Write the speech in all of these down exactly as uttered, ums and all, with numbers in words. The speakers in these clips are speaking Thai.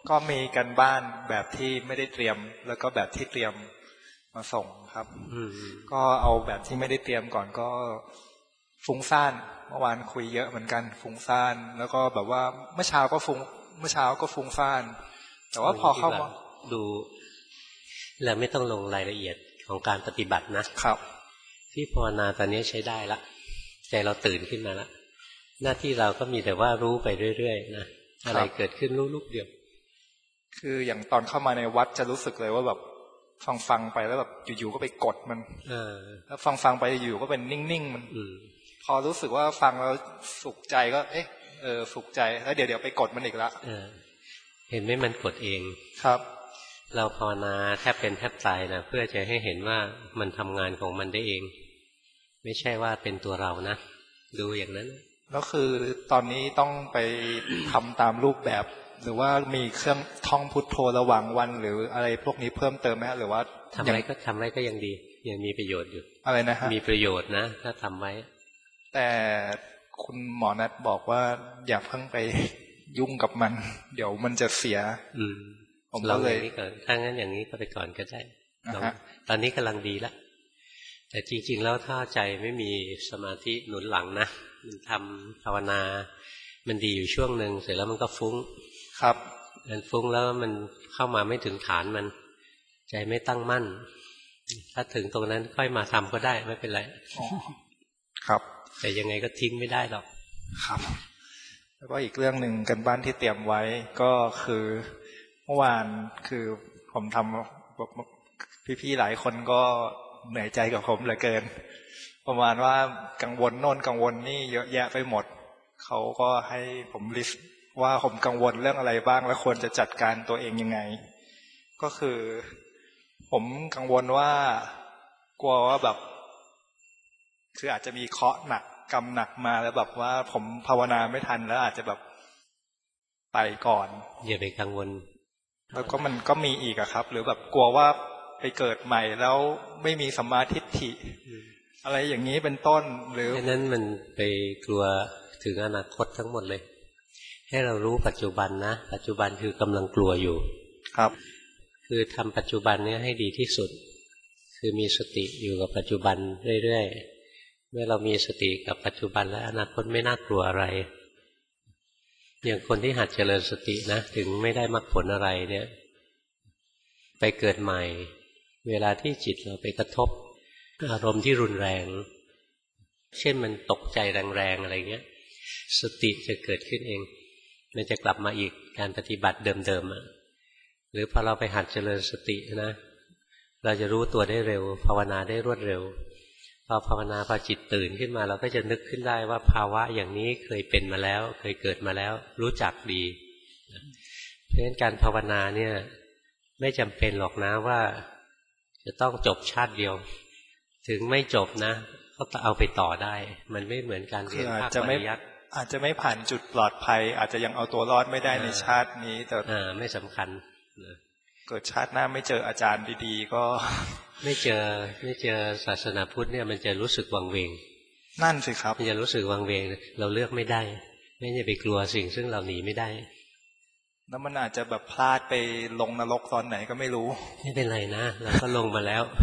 ก็มีกันบ้านแบบที่ไม่ได้เตรียมแล้วก็แบบที่เตรียมมาส่งครับก็เอาแบบที่ไม่ได้เตรียมก่อนก็ฟุ้งซ่านเมื่อวานคุยเยอะเหมือนกันฟุ้งซ่านแล้วก็แบบว่าเมื่อเช้าก็ฟุ้งเมื่อเช้าก็ฟุ้งซ่านแต่ว่าพอเข้ามาดูเราไม่ต้องลงรายละเอียดของการปฏิบัตินะครับที่ภาวนาตอนนี้ใช้ได้ละใจเราตื่นขึ้นมาแล้วหน้าที่เราก็มีแต่ว่ารู้ไปเรื่อยๆนะอะไรเกิดขึ้นรู้ลูกเดียวคืออย่างตอนเข้ามาในวัดจะรู้สึกเลยว่าแบบฟังฟังไปแล้วแบบอยู่ๆก็ไปกดมันแล้วฟังฟังไปอยู่ก็เป็นนิ่งๆมันพอรู้สึกว่าฟังแล้วสุขใจก็เอ๊ะเออสุขใจแล้วเดี๋ยวเดี๋ยวไปกดมันอีกละเห็นไหมมันกดเองครับเราภาวนาแทบเป็นแทบตายนะเพื่อจะให้เห็นว่ามันทำงานของมันได้เองไม่ใช่ว่าเป็นตัวเรานะดูอย่างนั้นแล้วคือตอนนี้ต้องไปทำตามรูปแบบหรือว่ามีเครื่องท่องพุทโธระหว่างวันหรืออะไรพวกนี้เพิ่มเติมไหมหรือว่าทำอะไรก็ทำอะไรก็ยังดียังมีประโยชน์อยู่อะไรนะฮะมีประโยชน์นะถ้าทำไว้แต่คุณหมอนัทบอกว่าอย่าเพิ่งไปยุ่งกับมันเดี๋ยวมันจะเสียอืมผมก็เลยนี่ก่อนถ้างั้นอย่างนี้ก็ไปก่อนก็ได้ตอนนี้กำลังดีแล้วแต่จริงๆแล้วถ้าใจไม่มีสมาธิหนุนหลังนะมันทำภาวนามันดีอยู่ช่วงหนึ่งเสร็จแล้วมันก็ฟุ้งครับมันฟุ้งแล้วมันเข้ามาไม่ถึงฐานมันใจไม่ตั้งมั่นถ้าถึงตรงนั้นค่อยมาทำก็ได้ไม่เป็นไรครับแต่ยังไงก็ทิ้งไม่ได้หรอกครับแล้วก็อีกเรื่องหนึ่งกันบ้านที่เตรียมไว้ก็คือเมื่อวานคือผมทำพี่ๆหลายคนก็เหนื่อยใจกับผมเหลือเกินประมาณว่ากังวลโน่นกังวลนี่เยอะแยะไปหมดเขาก็ให้ผมลิสต์ว่าผมกังวลเรื่องอะไรบ้างและควรจะจัดการตัวเองยังไงก็คือผมกังวลว่ากลัวว่าแบบคืออาจจะมีเคราะห์หนักกรรมหนักมาแล้วแบบว่าผมภาวนาไม่ทันแล้วอาจจะแบบไปก่อนอย่าไปกังวลแล้วก็มันก็มีอีกอะครับหรือแบบกลัวว่าไปเกิดใหม่แล้วไม่มีสัมมาทิฏฐิอะไรอย่างนี้เป็นต้นหรือฉะนั้นมันไปกลัวถึงอนาคตทั้งหมดเลยให้เรารู้ปัจจุบันนะปัจจุบันคือกำลังกลัวอยู่ครับคือทำปัจจุบันนี้ให้ดีที่สุดคือมีสติอยู่กับปัจจุบันเรื่อยๆเมื่อเรามีสติกับปัจจุบันและอนาคตไม่น่ากลัวอะไรอย่างคนที่หัดเจริญสตินะถึงไม่ได้มรรคผลอะไรเนี่ยไปเกิดใหม่เวลาที่จิตเราไปกระทบอารมณ์ที่รุนแรงเช่นมันตกใจแรงๆอะไรเงี้ยสติจะเกิดขึ้นเองมันจะกลับมาอีกการปฏิบัติเดิมๆอ่ะหรือพอเราไปหัดเจริญสตินะเราจะรู้ตัวได้เร็วภาวนาได้รวดเร็วพอภาวนาพอจิตตื่นขึ้นมาเราก็จะนึกขึ้นได้ว่าภาวะอย่างนี้เคยเป็นมาแล้วเคยเกิดมาแล้วรู้จักดีเพราะฉะนั้นการภาวนาเนี่ยไม่จำเป็นหรอกนะว่าจะต้องจบชาติเดียวถึงไม่จบนะก็เอาไปต่อได้มันไม่เหมือนการเรียนภาคปริยัติอาจจะไม่ผ่านจุดปลอดภัยอาจจะยังเอาตัวรอดไม่ได้ในชาตินี้แต่ไม่สำคัญเกิดชาติหน้าไม่เจออาจารย์ดีๆก็ไม่เจอไม่เจอศาสนาพุทธเนี่ยมันจะรู้สึกวังเวงนั่นสิครับมันจะรู้สึกวังเวงเราเลือกไม่ได้ไม่จะไปกลัวสิ่งซึ่งเราหนีไม่ได้แล้วมันอาจจะแบบพลาดไปลงนรกตอนไหนก็ไม่รู้ไม่เป็นไรนะเราก็ลงมาแล้ว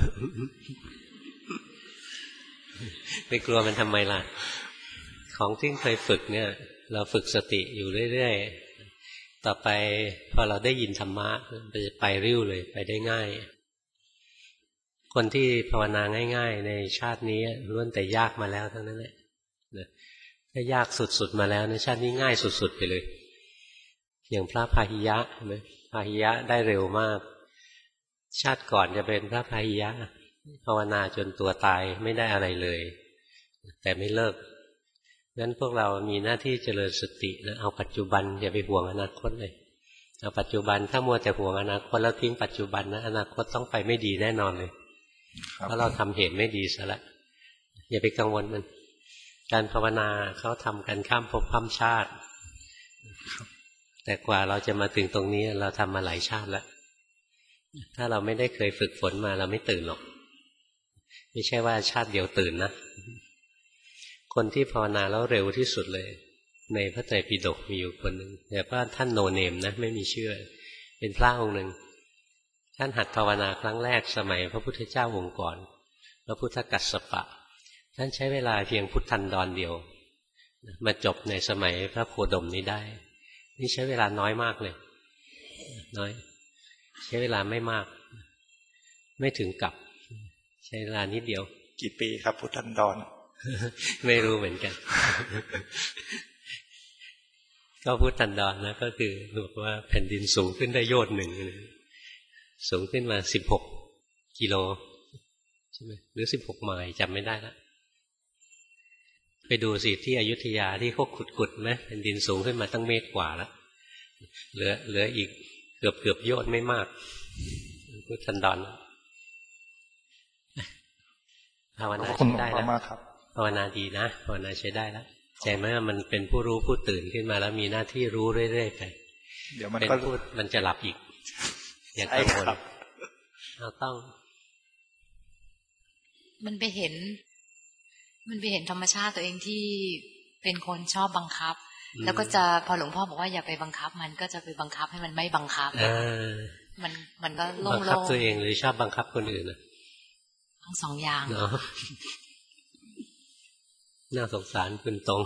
ไปกลัวมันทำไมล่ะของที่เคยฝึกเนี่ยเราฝึกสติอยู่เรื่อยๆต่อไปพอเราได้ยินธรรมะมันจะไปริ้วเลยไปได้ง่ายคนที่ภาวนาง่ายๆในชาตินี้ล้วนแต่ยากมาแล้วทั้งนั้นแหละถ้ายากสุดๆมาแล้วในชาตินี้ง่ายสุดๆไปเลยอย่างพระพาหิยะเห็นไหมพาหิยะได้เร็วมากชาติก่อนจะเป็นพระพาหิยะภาวนาจนตัวตายไม่ได้อะไรเลยแต่ไม่เลิกงั้นพวกเรามีหน้าที่เจริญสตินะเอาปัจจุบันอย่าไปห่วงอนาคตเลยเอาปัจจุบันถ้ามัวแต่ห่วงอนาคตแล้วทิ้งปัจจุบันนะอนาคตต้องไปไม่ดีแน่นอนเลยเพราะเราทำเหตุไม่ดีซะละอย่าไปกังวลมันการภาวนาเขาทำกันข้ามภพข้ามชาติแต่กว่าเราจะมาถึงตรงนี้เราทำมาหลายชาติแล้วถ้าเราไม่ได้เคยฝึกฝนมาเราไม่ตื่นหรอกไม่ใช่ว่าชาติเดียวตื่นนะคนที่ภาวนาแล้วเร็วที่สุดเลยในพระไตรปิฎกมีอยู่คนหนึ่งแต่ว่าท่านโนเนมนะไม่มีชื่อเป็นพระองค์หนึ่งท่านหัดภาวนาครั้งแรกสมัยพระพุทธเจ้าวงศ์ก่อนพระพุทธกัสสปะท่านใช้เวลาเพียงพุทธันดรเดียวมาจบในสมัยพระโคดมนี้ได้นี่ใช้เวลาน้อยมากเลยน้อยใช้เวลาไม่มากไม่ถึงกับใช้เวลานิดเดียวกี่ปีครับพุทธันดรไม่รู้เหมือนกัน ก็พุทธันดรนะก็คือบอกว่าแผ่นดินสูงขึ้นได้โยชน์หนึ่งสูงขึ้นมาสิบหกกิโลใช่ไหมหรือสิบหกไมล์จำไม่ได้ละไปดูสิที่อยุธยาที่เขาขุดๆไหมแผ่นดินสูงขึ้นมาตั้งเมตรกว่าแล้วเหลือเหลืออีกเกือบเกือบโยชน์ไม่มากพุทธันดรภาวนาใช้ได้แล้วภาวนาดีนะภาวนาใช้ได้แล้วใจไหมว่ามันเป็นผู้รู้ผู้ตื่นขึ้นมาแล้วมีหน้าที่รู้เรื่อยๆไปเดี๋ยวมันก็พูดมันจะหลับอีกอย่ากังวลเราต้องมันไปเห็นมันไปเห็นธรรมชาติตัวเองที่เป็นคนชอบบังคับแล้วก็จะพอหลวงพ่อบอกว่าอย่าไปบังคับมันก็จะไปบังคับให้มันไม่บังคับมันมันก็โล่งๆบังคับตัวเองหรือชอบบังคับคนอื่นนะทั้งสองอย่างเนาะน่าสงสารคุณตรง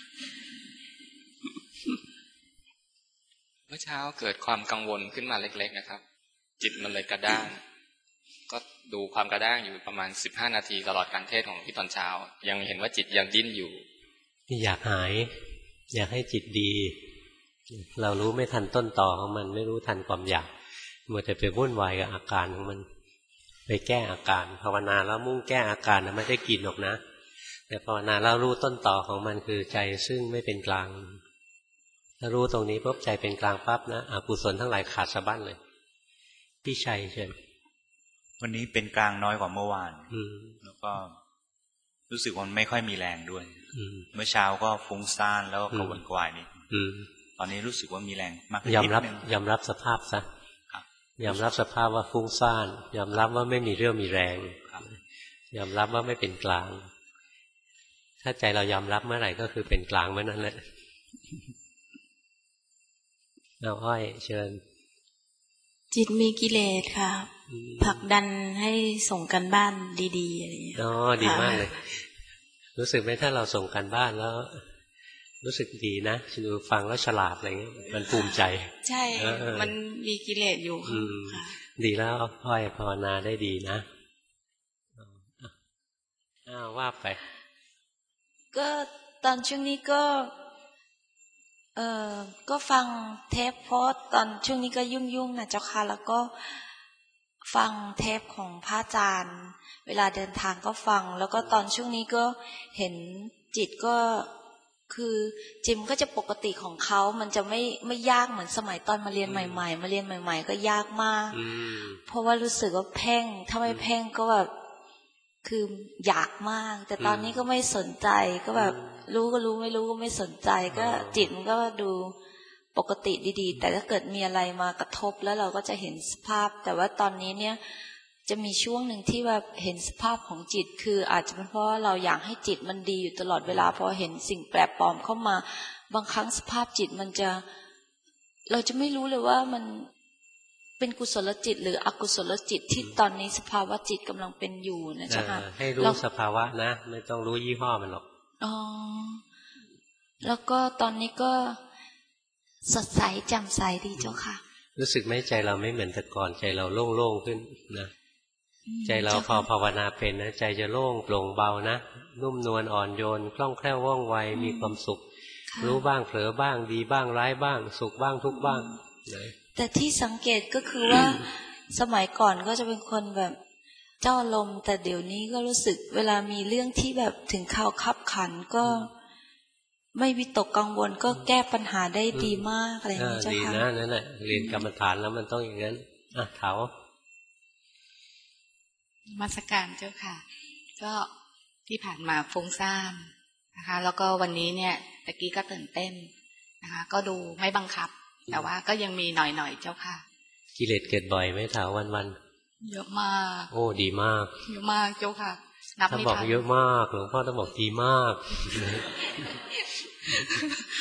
เมื่อเช้าเกิดความกังวลขึ้นมาเล็กๆนะครับจิตมันเลยกระด้างก็ดูความกระด้างอยู่ประมาณสิบห้านาทีตลอดการเทศของพี่ตอนเช้ายังเห็นว่าจิตยังดิ้นอยู่อยากหายอยากให้จิตดีเรารู้ไม่ทันต้นต่อของมันไม่รู้ทันความอยากมัวแต่ไปวุ่นวายกับอาการของมันไปแก้อาการภาวนาแล้วมุ่งแก้อาการนะไม่ได้กินหรอกนะแต่ภาวนาแล้วรู้ต้นต่อของมันคือใจซึ่งไม่เป็นกลางถ้ารู้ตรงนี้ปุ๊บใจเป็นกลางปั๊บนะอกุศลทั้งหลายขาดสะบั้นเลยพี่ชัยเชิญวันนี้เป็นกลางน้อยกว่าเมื่อวานแล้วก็รู้สึกว่ามันไม่ค่อยมีแรงด้วยเมื่อเช้าก็ฟุ้งซ่านแล้วก็กระวนกระวายนิดตอนนี้รู้สึกว่ามีแรงมากขึ้นนิดนึงยอมรับสภาพซะยอมรับสภาพว่าฟุ้งซ่านยอมรับว่าไม่มีเรี่ยวมีแรงยอมรับว่าไม่เป็นกลางถ้าใจเรายอมรับเมื่อไหร่ก็คือเป็นกลางเมื่อนั้นแหละเอาอ้อยเชิญจิตมีกิเลสค่ะผลักดันให้ส่งกันบ้านดีๆอะไรอย่างเงี้ยอ๋อดีมากเลยรู้สึกไหมถ้าเราส่งกันบ้านแล้วรู้สึกดีนะดูฟังแล้วฉลาดอะไรเงี้ยมันภูมิใจใช่มันมีกิเลสอยู่ค่ะดีแล้วอ้อยภาวนาได้ดีนะอ้าวว่าไปก็ตอนช่วงนี้ก็เออก็ฟังเทปโพสตอนช่วงนี้ก็ยุ่งๆนะเจ้าค่ะแล้วก็ฟังเทปของพระอาจารย์เวลาเดินทางก็ฟังแล้วก็ตอนช่วงนี้ก็เห็นจิตก็คือจิมก็จะปกติของเขามันจะไม่ไม่ยากเหมือนสมัยตอนมาเรียนใหม่ๆมาเรียนใหม่ๆก็ยากมากเพราะว่ารู้สึกว่าเพ่งถ้าไม่เพ่งก็แบบคืออยากมากแต่ตอนนี้ก็ไม่สนใจก็แบบรู้ก็รู้ไม่รู้ก็ไม่สนใจก็จิตมันก็ดูปกติดีๆแต่ถ้าเกิดมีอะไรมากระทบแล้วเราก็จะเห็นสภาพแต่ว่าตอนนี้เนี่ยจะมีช่วงหนึ่งที่แบบเห็นสภาพของจิตคืออาจจะเป็นเพราะว่าเราอยากให้จิตมันดีอยู่ตลอดเวลาพอเห็นสิ่งแปลกปลอมเข้ามาบางครั้งสภาพจิตมันจะเราจะไม่รู้เลยว่ามันเป็นกุศลจิตหรืออกุศลจิตที่ตอนนี้สภาวะจิตกำลังเป็นอยู่นะจ๊ะค่ะให้รู้สภาวะนะไม่ต้องรู้ยี่ห้อมันหรอกอ๋อแล้วก็ตอนนี้ก็สดใสแจ่มใสดีเจ้าค่ะรู้สึกไหมใจเราไม่เหมือนแต่ก่อนใจเราโล่งๆขึ้นนะใจเราพอภาวนาเป็นนะใจจะโล่งโปร่งเบานะนุ่มนวลอ่อนโยนคล่องแคล่วว่องไวมีความสุขรู้บ้างเผลอบ้างดีบ้างร้ายบ้างสุขบ้างทุกบ้างแต่ที่สังเกตก็คือว่าสมัยก่อนก็จะเป็นคนแบบเจ้าลมแต่เดี๋ยวนี้ก็รู้สึกเวลามีเรื่องที่แบบถึงข่าวคับขันก็ไม่วิตกกังวลก็แก้ปัญหาได้ดีมากอะไรอย่างนี้เจ้าค่ะดีนะนั่นแหละเรียนกรรมฐานแล้วมันต้องอย่างนั้นอ่ะเถามาสการเจ้าค่ะก็ที่ผ่านมาฟุ้งซ่านนะคะแล้วก็วันนี้เนี่ยตะกี้ก็ตื่นเต้นนะคะก็ดูไม่บังคับแต่ว่าก็ยังมีหน่อยๆเจ้าค่ะกิเลสเกิดบ่อยไหมเถาวันๆเยอะมากโอ้ดีมากเยอะมากเจ้าค่ะนับไม่ทันถ้าบอกเยอะมากหลวงพ่อต้องบอกดีมาก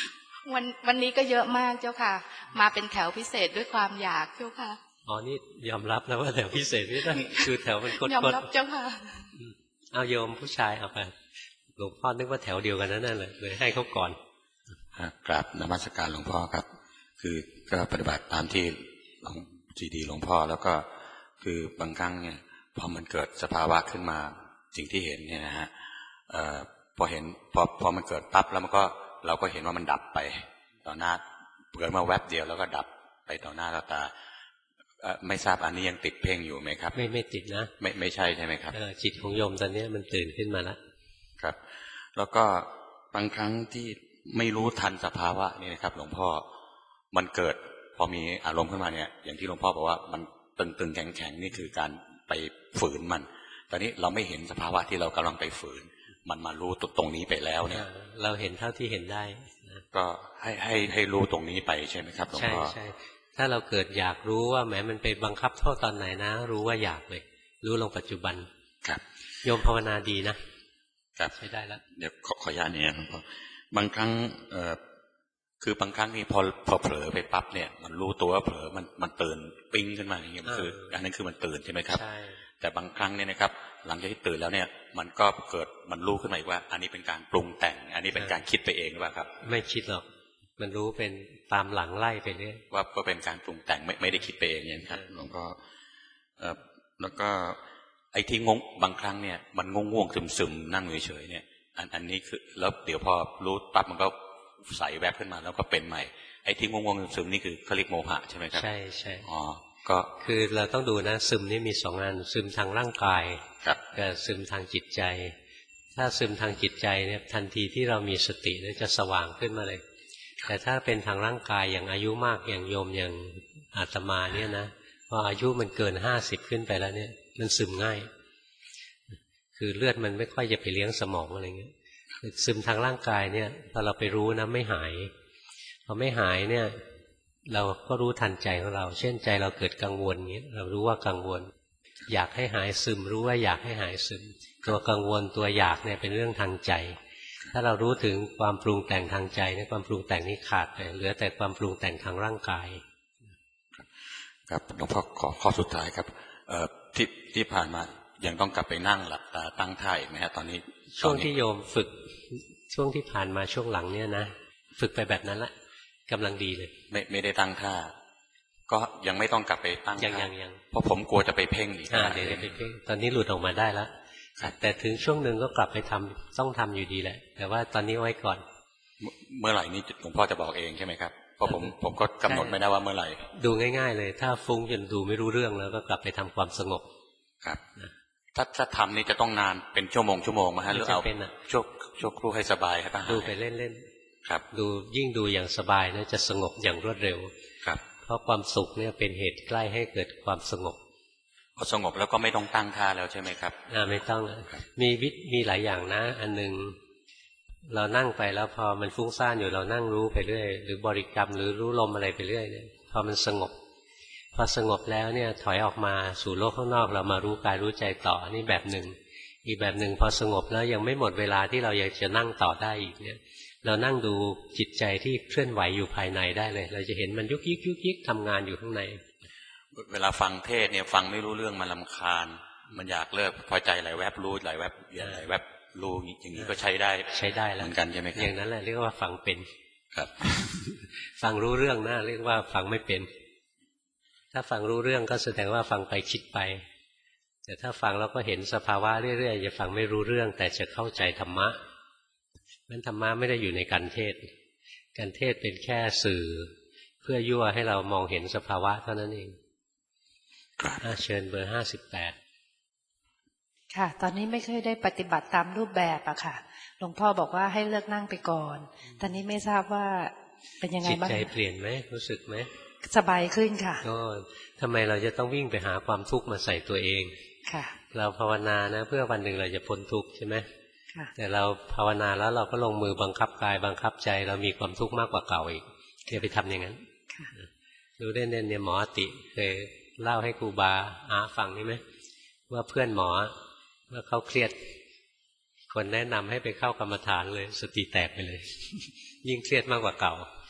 วันวันนี้ก็เยอะมากเจ้าค่ะมาเป็นแถวพิเศษด้วยความอยากเจ้าค่ะอ๋อนี่ยอมรับแล้วว่าแถวพิเศษนี่ต้องคือแถวมันกดๆยอมรับเจ้าค่ะเอาโยมผู้ชายเอาไปหลวงพ่อนึกว่าแถวเดียวกันนั่นแหละเลยให้เขาก่อนกราบนมัสการหลวงพ่อครับคือก็ปฏิบัติตามที่หลวงจีดีหลวงพ่อแล้วก็คือบางครั้งเนี่ยพอมันเกิดสภาวะขึ้นมาสิ่งที่เห็นเนี่ยนะฮะพอเห็นพอพอมันเกิดปั๊บแล้วมันก็เราก็เห็นว่ามันดับไปต่อหน้าเกิดมาแวบเดียวแล้วก็ดับไปต่อหน้าต่อตาไม่ทราบอันนี้ยังติดเพ่งอยู่ไหมครับไม่ไม่ติดนะไม่ไม่ใช่ใช่ไหมครับจิตของโยมตอนนี้มันตื่นขึ้นมาแล้วครับแล้วก็บางครั้งที่ไม่รู้ทันสภาวะนี่นะครับหลวงพ่อมันเกิดพอมีอารมณ์ขึ้นมาเนี่ยอย่างที่หลวงพ่อบอกว่ามันตึงๆแข็งๆนี่คือการไปฝืนมันตอนนี้เราไม่เห็นสภาวะที่เรากำลังไปฝืนมันมารู้ตรงนี้ไปแล้วเนี่ยเราเห็นเท่าที่เห็นได้ก็ให้ให้ให้รู้ตรงนี้ไปใช่ไหมครับหลวงพ่อใช่ใช่ถ้าเราเกิดอยากรู้ว่าแหมมันไปบังคับโทษตอนไหนนะรู้ว่าอยากเลยรู้ลงปัจจุบันครับโยมภาวนาดีนะครับใช้ได้แล้วเดี๋ยวขอขออนุญาตเนี่ยหลวงพ่อบางครั้งเอ่อคือบางครั้งนี่พอพอเผลอไปปั๊บเนี่ยมันรู้ตัวว่าเผลอมันมันตื่นปิ้งขึ้นมาอย่างเงี้ยมันคืออันนั้นคือมันตื่นใช่ไหมครับใช่แต่บางครั้งเนี่ยนะครับหลังจากที่ตื่นแล้วเนี่ยมันก็เกิดมันรู้ขึ้นมาอีกว่าอันนี้เป็นการปรุงแต่งอันนี้เป็นการคิดไปเองหรือเปล่าครับไม่คิดหรอกมันรู้เป็นตามหลังไล่ไปเรื่อยว่าก็เป็นการปรุงแต่งไม่ไม่ได้คิดไปเองเนี่ยครับหลวงพ่อเอ่อแล้วก็ไอ้ที่งงบางครั้งเนี่ยมันงงง่วงซึมซึมนั่งเฉยๆเนี่ยอันอันนี้คือแล้วเดี๋ยวพอรู้ปั๊บมันก็ใส่แวบขึ้นมาแล้วก็เป็นใหม่ไอ้ที่งงๆซึมๆนี่คือเขาเรียกโมหะใช่ไหมครับใช่ใช่อ๋อก็คือเราต้องดูนะซึมนี่มีสองอันซึมทางร่างกายกับซึมทางจิตใจถ้าซึมทางจิตใจเนี่ยทันทีที่เรามีสติเนี่ยจะสว่างขึ้นมาเลยแต่ถ้าเป็นทางร่างกายอย่างอายุมากอย่างโยมอย่างอาตมาเนี่ยนะพออายุมันเกินห้าสิบขึ้นไปแล้วเนี่ยมันซึมง่ายคือเลือดมันไม่ค่อยจะไปเลี้ยงสมองอะไรเงี้ยซึมทางร่างกายเนี่ยพอเราไปรู้นะไม่หายพอไม่หายเนี่ยเราก็รู้ทันใจของเราเช่นใจเราเกิดกังวลเงี้ยเรารู้ว่ากังวลอยากให้หายซึมรู้ว่าอยากให้หายซึมตัวกังวลตัวอยากเนี่ยเป็นเรื่องทางใจถ้าเรารู้ถึงความปรุงแต่งทางใจเนี่ยความปรุงแต่งนี้ขาดไปเหลือแต่ความปรุงแต่งทางร่างกายครับหลวงพ่อขอข้อสุดท้ายครับเอ่อที่ที่ผ่านมายังต้องกลับไปนั่งหลับตาตั้งท่าอีกไหมฮะตอนนี้ช่วงที่โยมฝึกช่วงที่ผ่านมาช่วงหลังเนี่ยนะฝึกไปแบบนั้นละกำลังดีเลยไม่ไม่ได้ตั้งท่าก็ยังไม่ต้องกลับไปตั้งยังยังยังเพราะผมกลัวจะไปเพ่งอีกอ่าเดี๋ยวไปเพ่งตอนนี้หลุดออกมาได้แล้วแต่ถึงช่วงหนึ่งก็กลับไปทำต้องทำอยู่ดีแหละแต่ว่าตอนนี้ไว้ก่อนเมื่อไหร่นี้หลวงพ่อจะบอกเองใช่ไหมครับเพราะผมผมก็กำหนดไม่ได้ว่าเมื่อไหร่ดูง่ายๆเลยถ้าฟุ้งจนดูไม่รู้เรื่องแล้วก็กลับไปทำความสงบครับถ้าถ้าทำนี่จะต้องนานเป็นชั่วโมงชั่วโมงมาฮะหรือเอาช่วงช่วงครูให้สบายครับดูไปเล่นๆครับดูยิ่งดูอย่างสบายนะจะสงบอย่างรวดเร็วครับเพราะความสุขเนี่ยเป็นเหตุใกล้ให้เกิดความสงบพอสงบแล้วก็ไม่ต้องตั้งท่าแล้วใช่ไหมครับอ่าไม่ต้องมีวิธีมีหลายอย่างนะอันหนึ่งเรานั่งไปแล้วพอมันฟุ้งซ่านอยู่เรานั่งรู้ไปเรื่อยหรือบริกรรมหรือรู้ลมอะไรไปเรื่อยเนี่ยพอมันสงบพอสงบแล้วเนี่ยถอยออกมาสู่โลกข้างนอกเรามารู้กายรู้ใจต่อนี่แบบหนึ่งอีกแบบหนึ่งพอสงบแล้วยังไม่หมดเวลาที่เราอยากจะนั่งต่อได้อีกเนี่ยเรานั่งดูจิตใจที่เคลื่อนไหวอยู่ภายในได้เลยเราจะเห็นมันยุกยิกยุกยิกทำงานอยู่ข้างในเวลาฟังเทศเนี่ยฟังไม่รู้เรื่องมันรำคาญมันอยากเลิกพอใจไหลแวบรู้ไหลแวบเวียนไหลแวบรู้อย่างนี้ก็ใช้ได้ใช้ได้แล้วเหมือนกันใช่ไหมครับอย่างนั้นแหละเรียกว่าฟังเป็นครับฟังรู้เรื่องนะเรียกว่าฟังไม่เป็นถ้าฟังรู้เรื่องก็แสดงว่าฟังไปคิดไปแต่ถ้าฟังแล้วก็เห็นสภาวะเรื่อยๆจะฟังไม่รู้เรื่องแต่จะเข้าใจธรรมะนั้นธรรมะไม่ได้อยู่ในการเทศการเทศเป็นแค่สื่อเพื่อยั่วให้เรามองเห็นสภาวะเท่านั้นเองเชิญเบอร์ห้าสิบแปดค่ะตอนนี้ไม่เคยได้ปฏิบัติตามรูปแบบอะค่ะหลวงพ่อบอกว่าให้เลิกนั่งไปก่อนตอนนี้ไม่ทราบว่าเป็นยังไงบ้างจิตใจเปลี่ยนไหมรู้สึกไหมสบายขึ้นค่ะก็ทำไมเราจะต้องวิ่งไปหาความทุกข์มาใส่ตัวเองค่ะเราภาวนานะเพื่อวันหนึ่งเราจะพ้นทุกข์ใช่ไหมแต่เราภาวนาแล้วเราก็ลงมือบังคับกายบังคับใจเรามีความทุกข์มากกว่าเก่าอีกอย่าไปทำอย่างนั้นรู้ได้เน้นเนี่ยหมออติเคยเล่าให้ครูบาอาฟังนี่ไหมว่าเพื่อนหมอเมื่อเขาเครียดคนแนะนำให้ไปเข้ากรรมฐานเลยสติแตกไปเลยยิ่งเครียดมากกว่าเก่า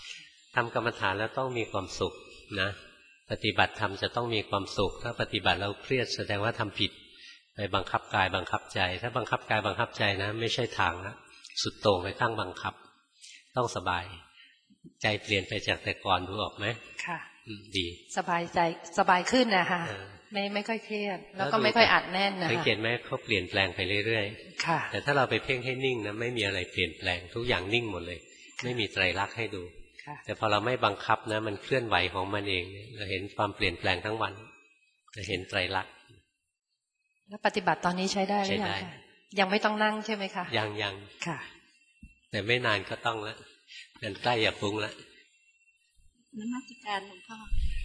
ำกรรมฐานแล้วต้องมีความสุขนะปฏิบัติธรรมจะต้องมีความสุขถ้าปฏิบัติแล้วเครียดแสดงว่าทำผิดไปบังคับกายบังคับใจถ้าบังคับกายบังคับใจนะไม่ใช่ทางนะสุดโต่งไปข้างบังคับต้องสบายใจเปลี่ยนไปจากแต่ก่อนดูออกไหมค่ะดีสบายใจสบายขึ้นนะคะไม่ไม่ค่อยเครียดแล้วก็ไม่ค่อยอัดแน่นนะคะสังเกตไหมเขาเปลี่ยนแปลงไปเรื่อยๆค่ะแต่ถ้าเราไปเพ่งให้นิ่งนะไม่มีอะไรเปลี่ยนแปลงทุกอย่างนิ่งหมดเลยไม่มีไตรลักษณ์ให้ดูแต่พอเราไม่บังคับนะมันเคลื่อนไหวของมันเองเราเห็นความเปลี่ยนแปลงทั้งวันจะเห็นไตรลักษณ์แล้วปฏิบัติตอนนี้ใช้ได้หรือยังคะยังไม่ต้องนั่งใช่ไหมคะยังยังค่ะแต่ไม่นานก็ต้องแล้วมันใกล้อย่าฟุ้งแล้วนมัสการหลวงพ่อ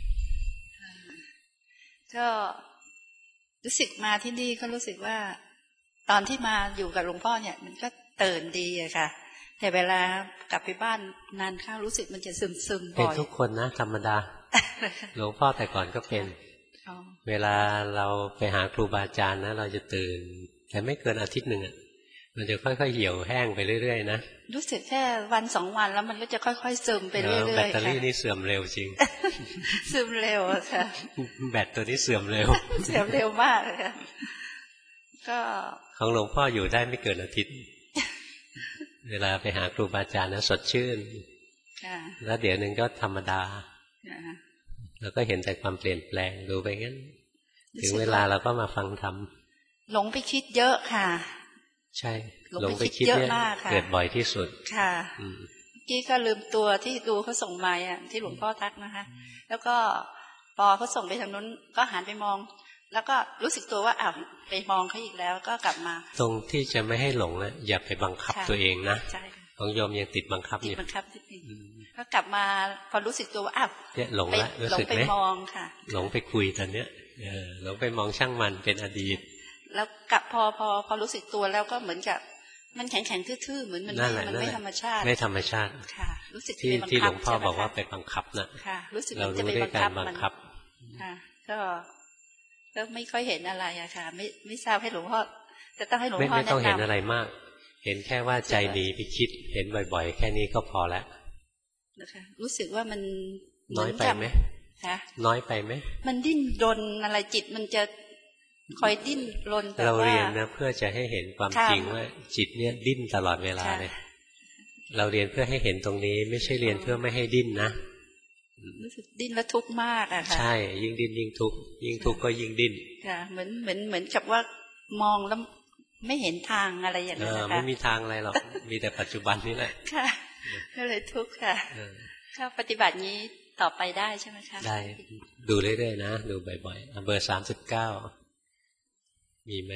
ก็รู้สึกมาที่นี่ก็รู้สึกว่าตอนที่มาอยู่กับหลวงพ่อเนี่ยมันก็ตื่นดีอะค่ะแต่เวลากลับไปบ้านนานเข้ารู้สึกมันจะซึมซึมบ่อยเป็นทุกคนนะธรรมดา หลวงพ่อแต่ก่อนก็เป็นเวลาเราไปหาครูบาอาจารย์นะเราจะตื่นแต่ไม่เกินอาทิตย์หนึ่งอ่ะมันจะค่อยๆเหี่ยวแห้งไปเรื่อยๆนะรู้สึกแค่วันสองวันแล้วมันก็จะค่อยๆซึมไปเรื่อยๆแบตเตอรี่นี่เสื่อมเร็วจริงซึมเร็วค่ะแบตตัวนี้เสื่อมเร็วเสื่อมเร็วมากค่ะก็ของหลวงพ่ออยู่ได้ไม่เกินอาทิตย์เวลาไปหาครูบาอาจารย์นะสดชื่นแล้วเดี๋ยวนึงก็ธรรมดาแล้วก็เห็นแต่ความเปลี่ยนแปลงดูไปงั้นถึงเวลาเราก็มาฟังธรรมหลงไปคิดเยอะค่ะใช่หลงไปคิดเยอะมากค่ะเกิดบ่อยที่สุดค่ะกี้ก็ลืมตัวที่ดูเขาส่งมาอ่ะที่หลวงพ่อทักนะคะแล้วก็พอเขาส่งไปทางนู้นก็หันไปมองแล้วก็รู้สึกตัวว่าอ้าวไปมองเขาอีกแล้วก็กลับมาตรงที่จะไม่ให้หลงนะอย่าไปบังคับตัวเองนะของโยมยังติดบังคับอยู่ติดบังคับนิดนึงก็กลับมาพอรู้สึกตัวว่าอ้าวเนี่ยหลงละรู้สึกไหมหลงไปมองค่ะหลงไปคุยตอนเนี้ยเออหลงไปมองช่างมันเป็นอดีตแล้วกลับพอพอพอรู้สึกตัวแล้วก็เหมือนกับมันแข็งแข็งทื่อๆเหมือนมันมันไม่ธรรมชาติไม่ธรรมชาติค่ะรู้สึกที่ที่หลวงพ่อบอกว่าไปบังคับนะค่ะรู้สึกเรารู้ด้วยการบังคับค่ะก็ก็ไม่ค่อยเห็นอะไรอะค่ะไม่ไม่ทราบให้หลวงพ่อแต่ต้องให้หลวงพ่อแนะนำไม่ต้องเห็นอะไรมากเห็นแค่ว่าใจหนีไปคิดเห็นบ่อยๆแค่นี้ก็พอแล้วนะคะรู้สึกว่ามันน้อยไปไหมคะน้อยไปไหมมันดิ้นรนอะไรจิตมันจะคอยดิ้นรนแต่ว่าเราเรียนนะเพื่อจะให้เห็นความจริงว่าจิตเนี่ยดิ้นตลอดเวลาเลยเราเรียนเพื่อให้เห็นตรงนี้ไม่ใช่เรียนเพื่อไม่ให้ดิ้นนะรู้สึกดิ้นแล้วทุกข์มากอะค่ะใช่ยิ่งดิ้นยิ่งทุกข์ยิ่งทุกข์ก็ยิ่งดิ้นค่ะเหมือนเหมือนเหมือนกับว่ามองแล้วไม่เห็นทางอะไรอย่างนี้นะคะไม่มีทางอะไรหรอกมีแต่ปัจจุบันนี่แหละค่ะก็เลยทุกข์ค่ะถ้าปฏิบัตินี้ต่อไปได้ใช่ไหมคะได้ดูเรื่อยๆนะดูบ่อยๆเบอร์สามสิบเก้ามีไหม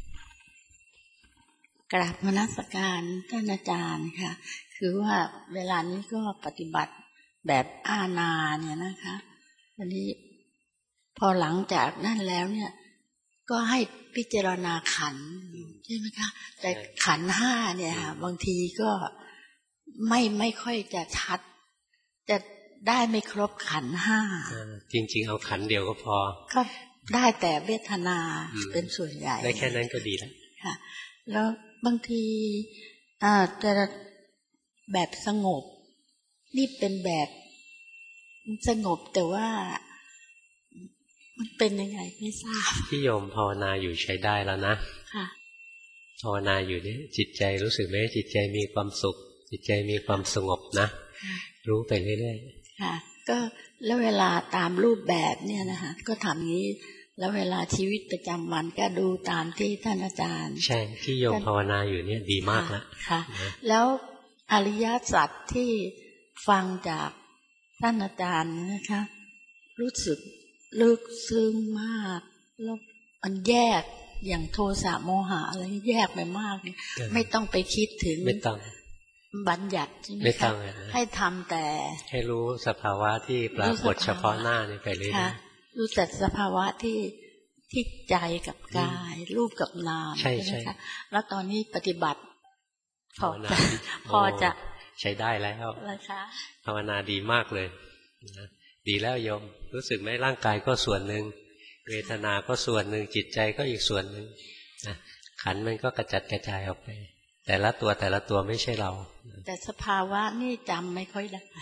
กราบนมัสการท่านอาจารย์ค่ะคือว่าเวลานี้ก็ปฏิบัติแบบอานาเนี่ยนะคะวันนี้พอหลังจากนั้นแล้วเนี่ยก็ให้พิจารณาขันธ์ใช่ไหมคะแต่ขันธ์ห้าเนี่ยค่ะบางทีก็ไม่ไม่ค่อยจะชัดจะได้ไม่ครบขันธ์ห้าจริงๆเอาขันธ์เดียวก็พอก็ได้แต่เวทนาเป็นส่วนใหญ่ได้แค่นั้นก็ดีแล้วค่ะแล้วบางทีอ่าจะแบบสงบนี่เป็นแบบสงบแต่ว่ามันเป็นยังไงไม่ทราบที่โยมภาวนาอยู่ใช้ได้แล้วนะค่ะภาวนาอยู่นี่จิตใจรู้สึกไหมจิตใจมีความสุขจิตใจมีความสงบนะรู้ไปเรื่อยๆค่ะก็แล้วเวลาตามรูปแบบเนี่ยนะคะก็ทำนี้แล้วเวลาชีวิตประจำวันก็ดูตามที่ท่านอาจารย์ใช่ที่โยมภาวนาอยู่เนี่ยดีมากแล้วค่ะแล้วอริยสัจที่ฟังจากท่านอาจารย์นะคะรู้สึกลึกซึ้งมากแล้วมันแยกอย่างโทสะโมหะอะไรแยกไปมากเนี่ยไม่ต้องไปคิดถึงไม่ต้องบัญญัติใช่ไหมคะให้ทำแต่ให้รู้สภาวะที่ปรากฏเฉพาะหน้านี่ไปเลยรู้จักสภาวะที่ที่ใจกับกายรูปกับนามใช่ไหมคะแล้วตอนนี้ปฏิบัติพอจะพอจะใช้ได้แล้วภาวนาดีมากเลยดีแล้วโยมรู้สึกไหมร่างกายก็ส่วนหนึ่งเวทนาก็ส่วนหนึ่งจิตใจก็อีกส่วนหนึ่งขันธ์มันก็กระจัดกระจายออกไปแต่ละตัวแต่ละตัวไม่ใช่เราแต่สภาวะนี่จำไม่ค่อยได้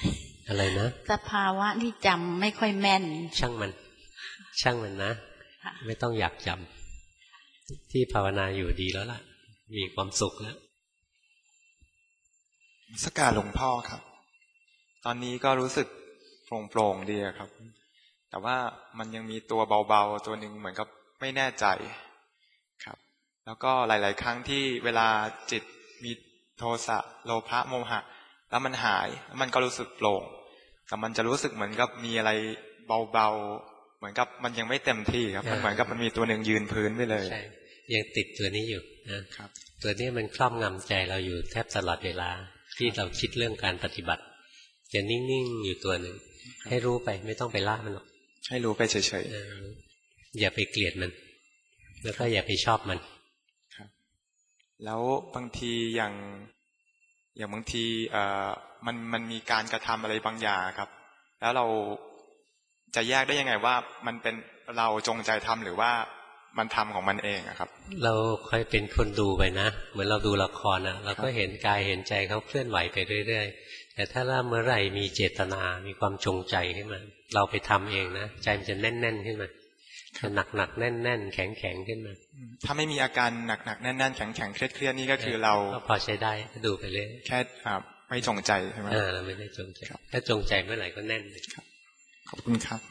อะไรนะสภาวะที่จำไม่ค่อยแม่นช่างมันช่างมันนะไม่ต้องอยากจำที่ภาวนาอยู่ดีแล้วล่ะมีความสุขแล้วสักการหลวงพ่อครับตอนนี้ก็รู้สึกโปร่งๆดีครับแต่ว่ามันยังมีตัวเบาๆตัวหนึ่งเหมือนกับไม่แน่ใจครับแล้วก็หลายๆครั้งที่เวลาจิตมีโทสะโลภะโมหะแล้วมันหายแล้วมันก็รู้สึกโปร่งแต่มันจะรู้สึกเหมือนกับมีอะไรเบาๆเหมือนกับมันยังไม่เต็มที่ครับมันเหมือนกับมันมีตัวหนึ่งยืนพื้นไปเลยใช่ยังติดตัวนี้อยู่นะครับตัวนี้มันครอบงำใจเราอยู่แทบตลอดเวลาที่เราคิดเรื่องการปฏิบัติจะนิ่งๆอยู่ตัวหนึ่งให้รู้ไปไม่ต้องไปละมันหรอกให้รู้ไปเฉยๆอย่าไปเกลียดมันแล้วก็อย่าไปชอบมันครับแล้วบางทีอย่างอย่างบางทีเอ่อมันมันมีการกระทำอะไรบางอย่างครับแล้วเราจะแยกได้ยังไงว่ามันเป็นเราจงใจทำหรือว่ามันทำของมันเองอะครับเราคอยเป็นคนดูไปนะเหมือนเราดูละครนะเราก็เห็นกายเห็นใจเขาเคลื่อนไหวไปเรื่อยๆแต่ถ้าเมื่อไหร่มีเจตนามีความจงใจขึ้นมาเราไปทำเองนะใจมันจะแน่นๆขึ้นมาจะหนักๆแน่นๆแข็งๆขึ้นมาถ้าไม่มีอาการหนักๆแน่นๆแข็งๆเครียดๆนี่ก็คือเราก็พอใช้ได้ดูไปเรื่อยแค่ไม่จงใจใช่ไหมเออไม่ได้จงใจถ้าจงใจเมื่อไหร่ก็แน่นเลยขอบคุณครับ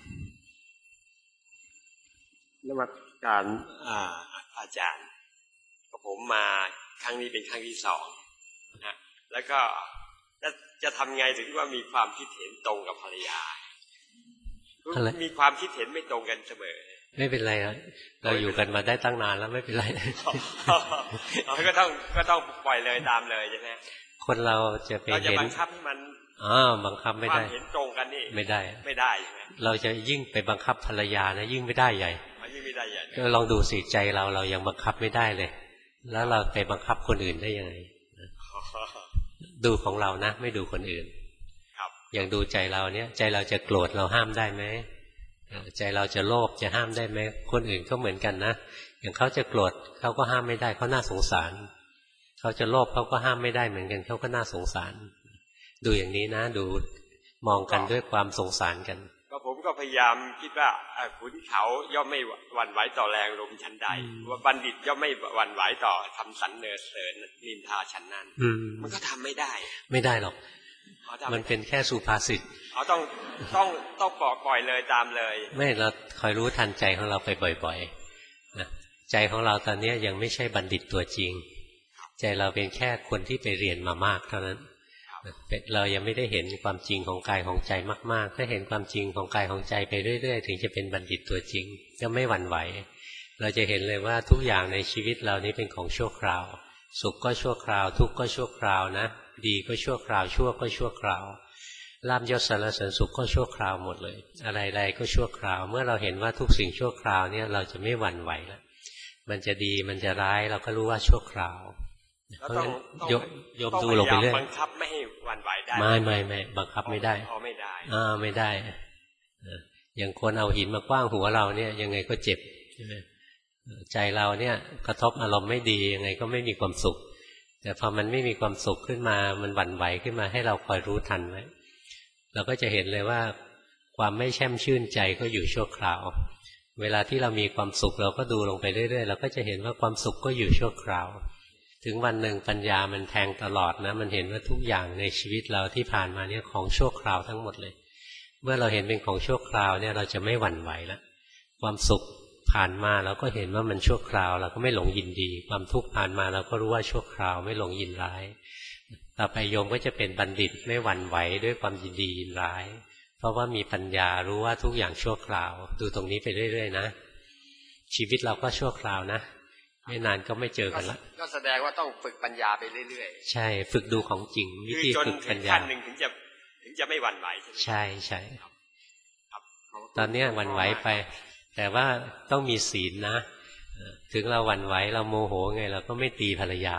นมัสการอาจารย์ผมมาครั้งนี้เป็นครั้งที่สองนะแล้วก็จะจะทำไงถึงว่ามีความคิดเห็นตรงกับภรรยามีความคิดเห็นไม่ตรงกันเสมอไม่เป็นไรครับเราอยู่กันมาได้ตั้งนานแล้วไม่เป็นไรก็ต้องก็ต้องปล่อยเลยตามเลยใช่ไหมคนเราจะไปเห็นบังคับมันอ๋อบังคับไม่ได้ความเห็นตรงกันนี่ไม่ได้ไม่ได้ใช่ไหมเราจะยิ่งไปบังคับภรรยานะยิ่งไม่ได้ใหญ่ยิ่งไม่ได้ใหญ่ก็ลองดูสิใจเราเรายังบังคับไม่ได้เลยแล้วเราไปบังคับคนอื่นได้ยังไงดูของเรานะไม่ดูคนอื่นอย่างดูใจเราเนี่ยใจเราจะโกรธเราห้ามได้ไหมใจเราจะโลภจะห้ามได้ไหมคนอื่นก็เหมือนกันนะอย่างเขาจะโกรธเขาก็ห้ามไม่ได้เขาน่าสงสารเขาจะโลภเขาก็ห้ามไม่ได้เหมือนกันเขาก็น่าสงสารดูอย่างนี้นะดูมองกันด้วยความสงสารกันก็ผมก็พยายามคิดว่าขุนเขาย่อมไม่หวั่นไหวต่อแรงลมชั้นใดว่าบัณฑิตย่อมไม่หวั่นไหวต่อทำสรรเสริญนินทาชั้นนั้นมันก็ทำไม่ได้ไม่ได้หรอกมันเป็นแค่สุภาษิตอ๋อต้องต้องต้องปล่อยปล่อยเลยตามเลยไม่เราคอยรู้ทันใจของเราไปบ่อยๆนะใจของเราตอนนี้ยังไม่ใช่บัณฑิตตัวจริงใจเราเป็นแค่คนที่ไปเรียนมามากเท่านั้นเรายังไม่ได้เห็นความจริงของกายของใจมากๆถ้าเห็นความจริงของกายของใจไปเรื่อยๆถึงจะเป็นบัณฑิตตัวจริงจะไม่หวั่นไหวเราจะเห็นเลยว่าทุกอย่างในชีวิตเรานี้เป็นของชั่วคราวสุขก็ชั่วคราวทุกข์ก็ชั่วคราวนะดีก็ชั่วคราวชั่วก็ชั่วคราวลาภยศสรรเสริญสุขก็ชั่วคราวหมดเลยอะไรๆก็ชั่วคราวเมื่อเราเห็นว่าทุกสิ่งชั่วคราวเนี่ยเราจะไม่หวั่นไหวแล้วมันจะดีมันจะร้ายเราก็รู้ว่าชั่วคราวเพราะฉะนั้นโยมดูลงไปเรื่อยบังคับไม่ให้หวั่นไหวได้ไม่ไม่ไม่บังคับไม่ได้อ๋อไม่ได้อ่าไม่ได้อย่างคนเอาหินมากว้างหัวเราเนี่ยยังไงก็เจ็บใช่ไหมใจเราเนี่ยกระทบอารมณ์ไม่ดียังไงก็ไม่มีความสุขแต่พอมันไม่มีความสุขขึ้นมามันหวั่นไหวขึ้นมาให้เราคอยรู้ทันไว้เราก็จะเห็นเลยว่าความไม่แช่มชื่นใจก็อยู่ชั่วคราวเวลาที่เรามีความสุขเราก็ดูลงไปเรื่อยๆเราก็จะเห็นว่าความสุขก็อยู่ชั่วคราวถึงวันหนึ่งปัญญามันแทงตลอดนะมันเห็นว่าทุกอย่างในชีวิตเราที่ผ่านมาเนี่ยของชั่วคราวทั้งหมดเลยเมื่อเราเห็นเป็นของชั่วคราวเนี่ยเราจะไม่หวั่นไหวแล้วความสุขผ่านมาเราก็เห็นว่ามันชั่วคราวเราก็ไม่หลงยินดีความทุกข์ผ่านมาเราก็รู้ว่าชั่วคราวไม่หลงยินร้ายต่อไปโยมก็จะเป็นบัณฑิตไม่หวั่นไหวด้วยความยินดียินร้ายเพราะว่ามีปัญญารู้ว่าทุกอย่างชั่วคราวดูตรงนี้ไปเรื่อยๆนะชีวิตเราก็ชั่วคราวนะไม่นานก็ไม่เจอกันละก็แสดงว่าต้องฝึกปัญญาไปเรื่อยๆใช่ฝึกดูของจริงวิธีฝึกปัญญาขั้นหนึ่งถึงจะถึงจะไม่หวั่นไหวใช่ไหมใช่ใช่ตอนนี้หวั่นไหวไปแต่ว่าต้องมีศีลนะถึงเราหวั่นไหวเราโมโหไงเราก็ไม่ตีภรรยา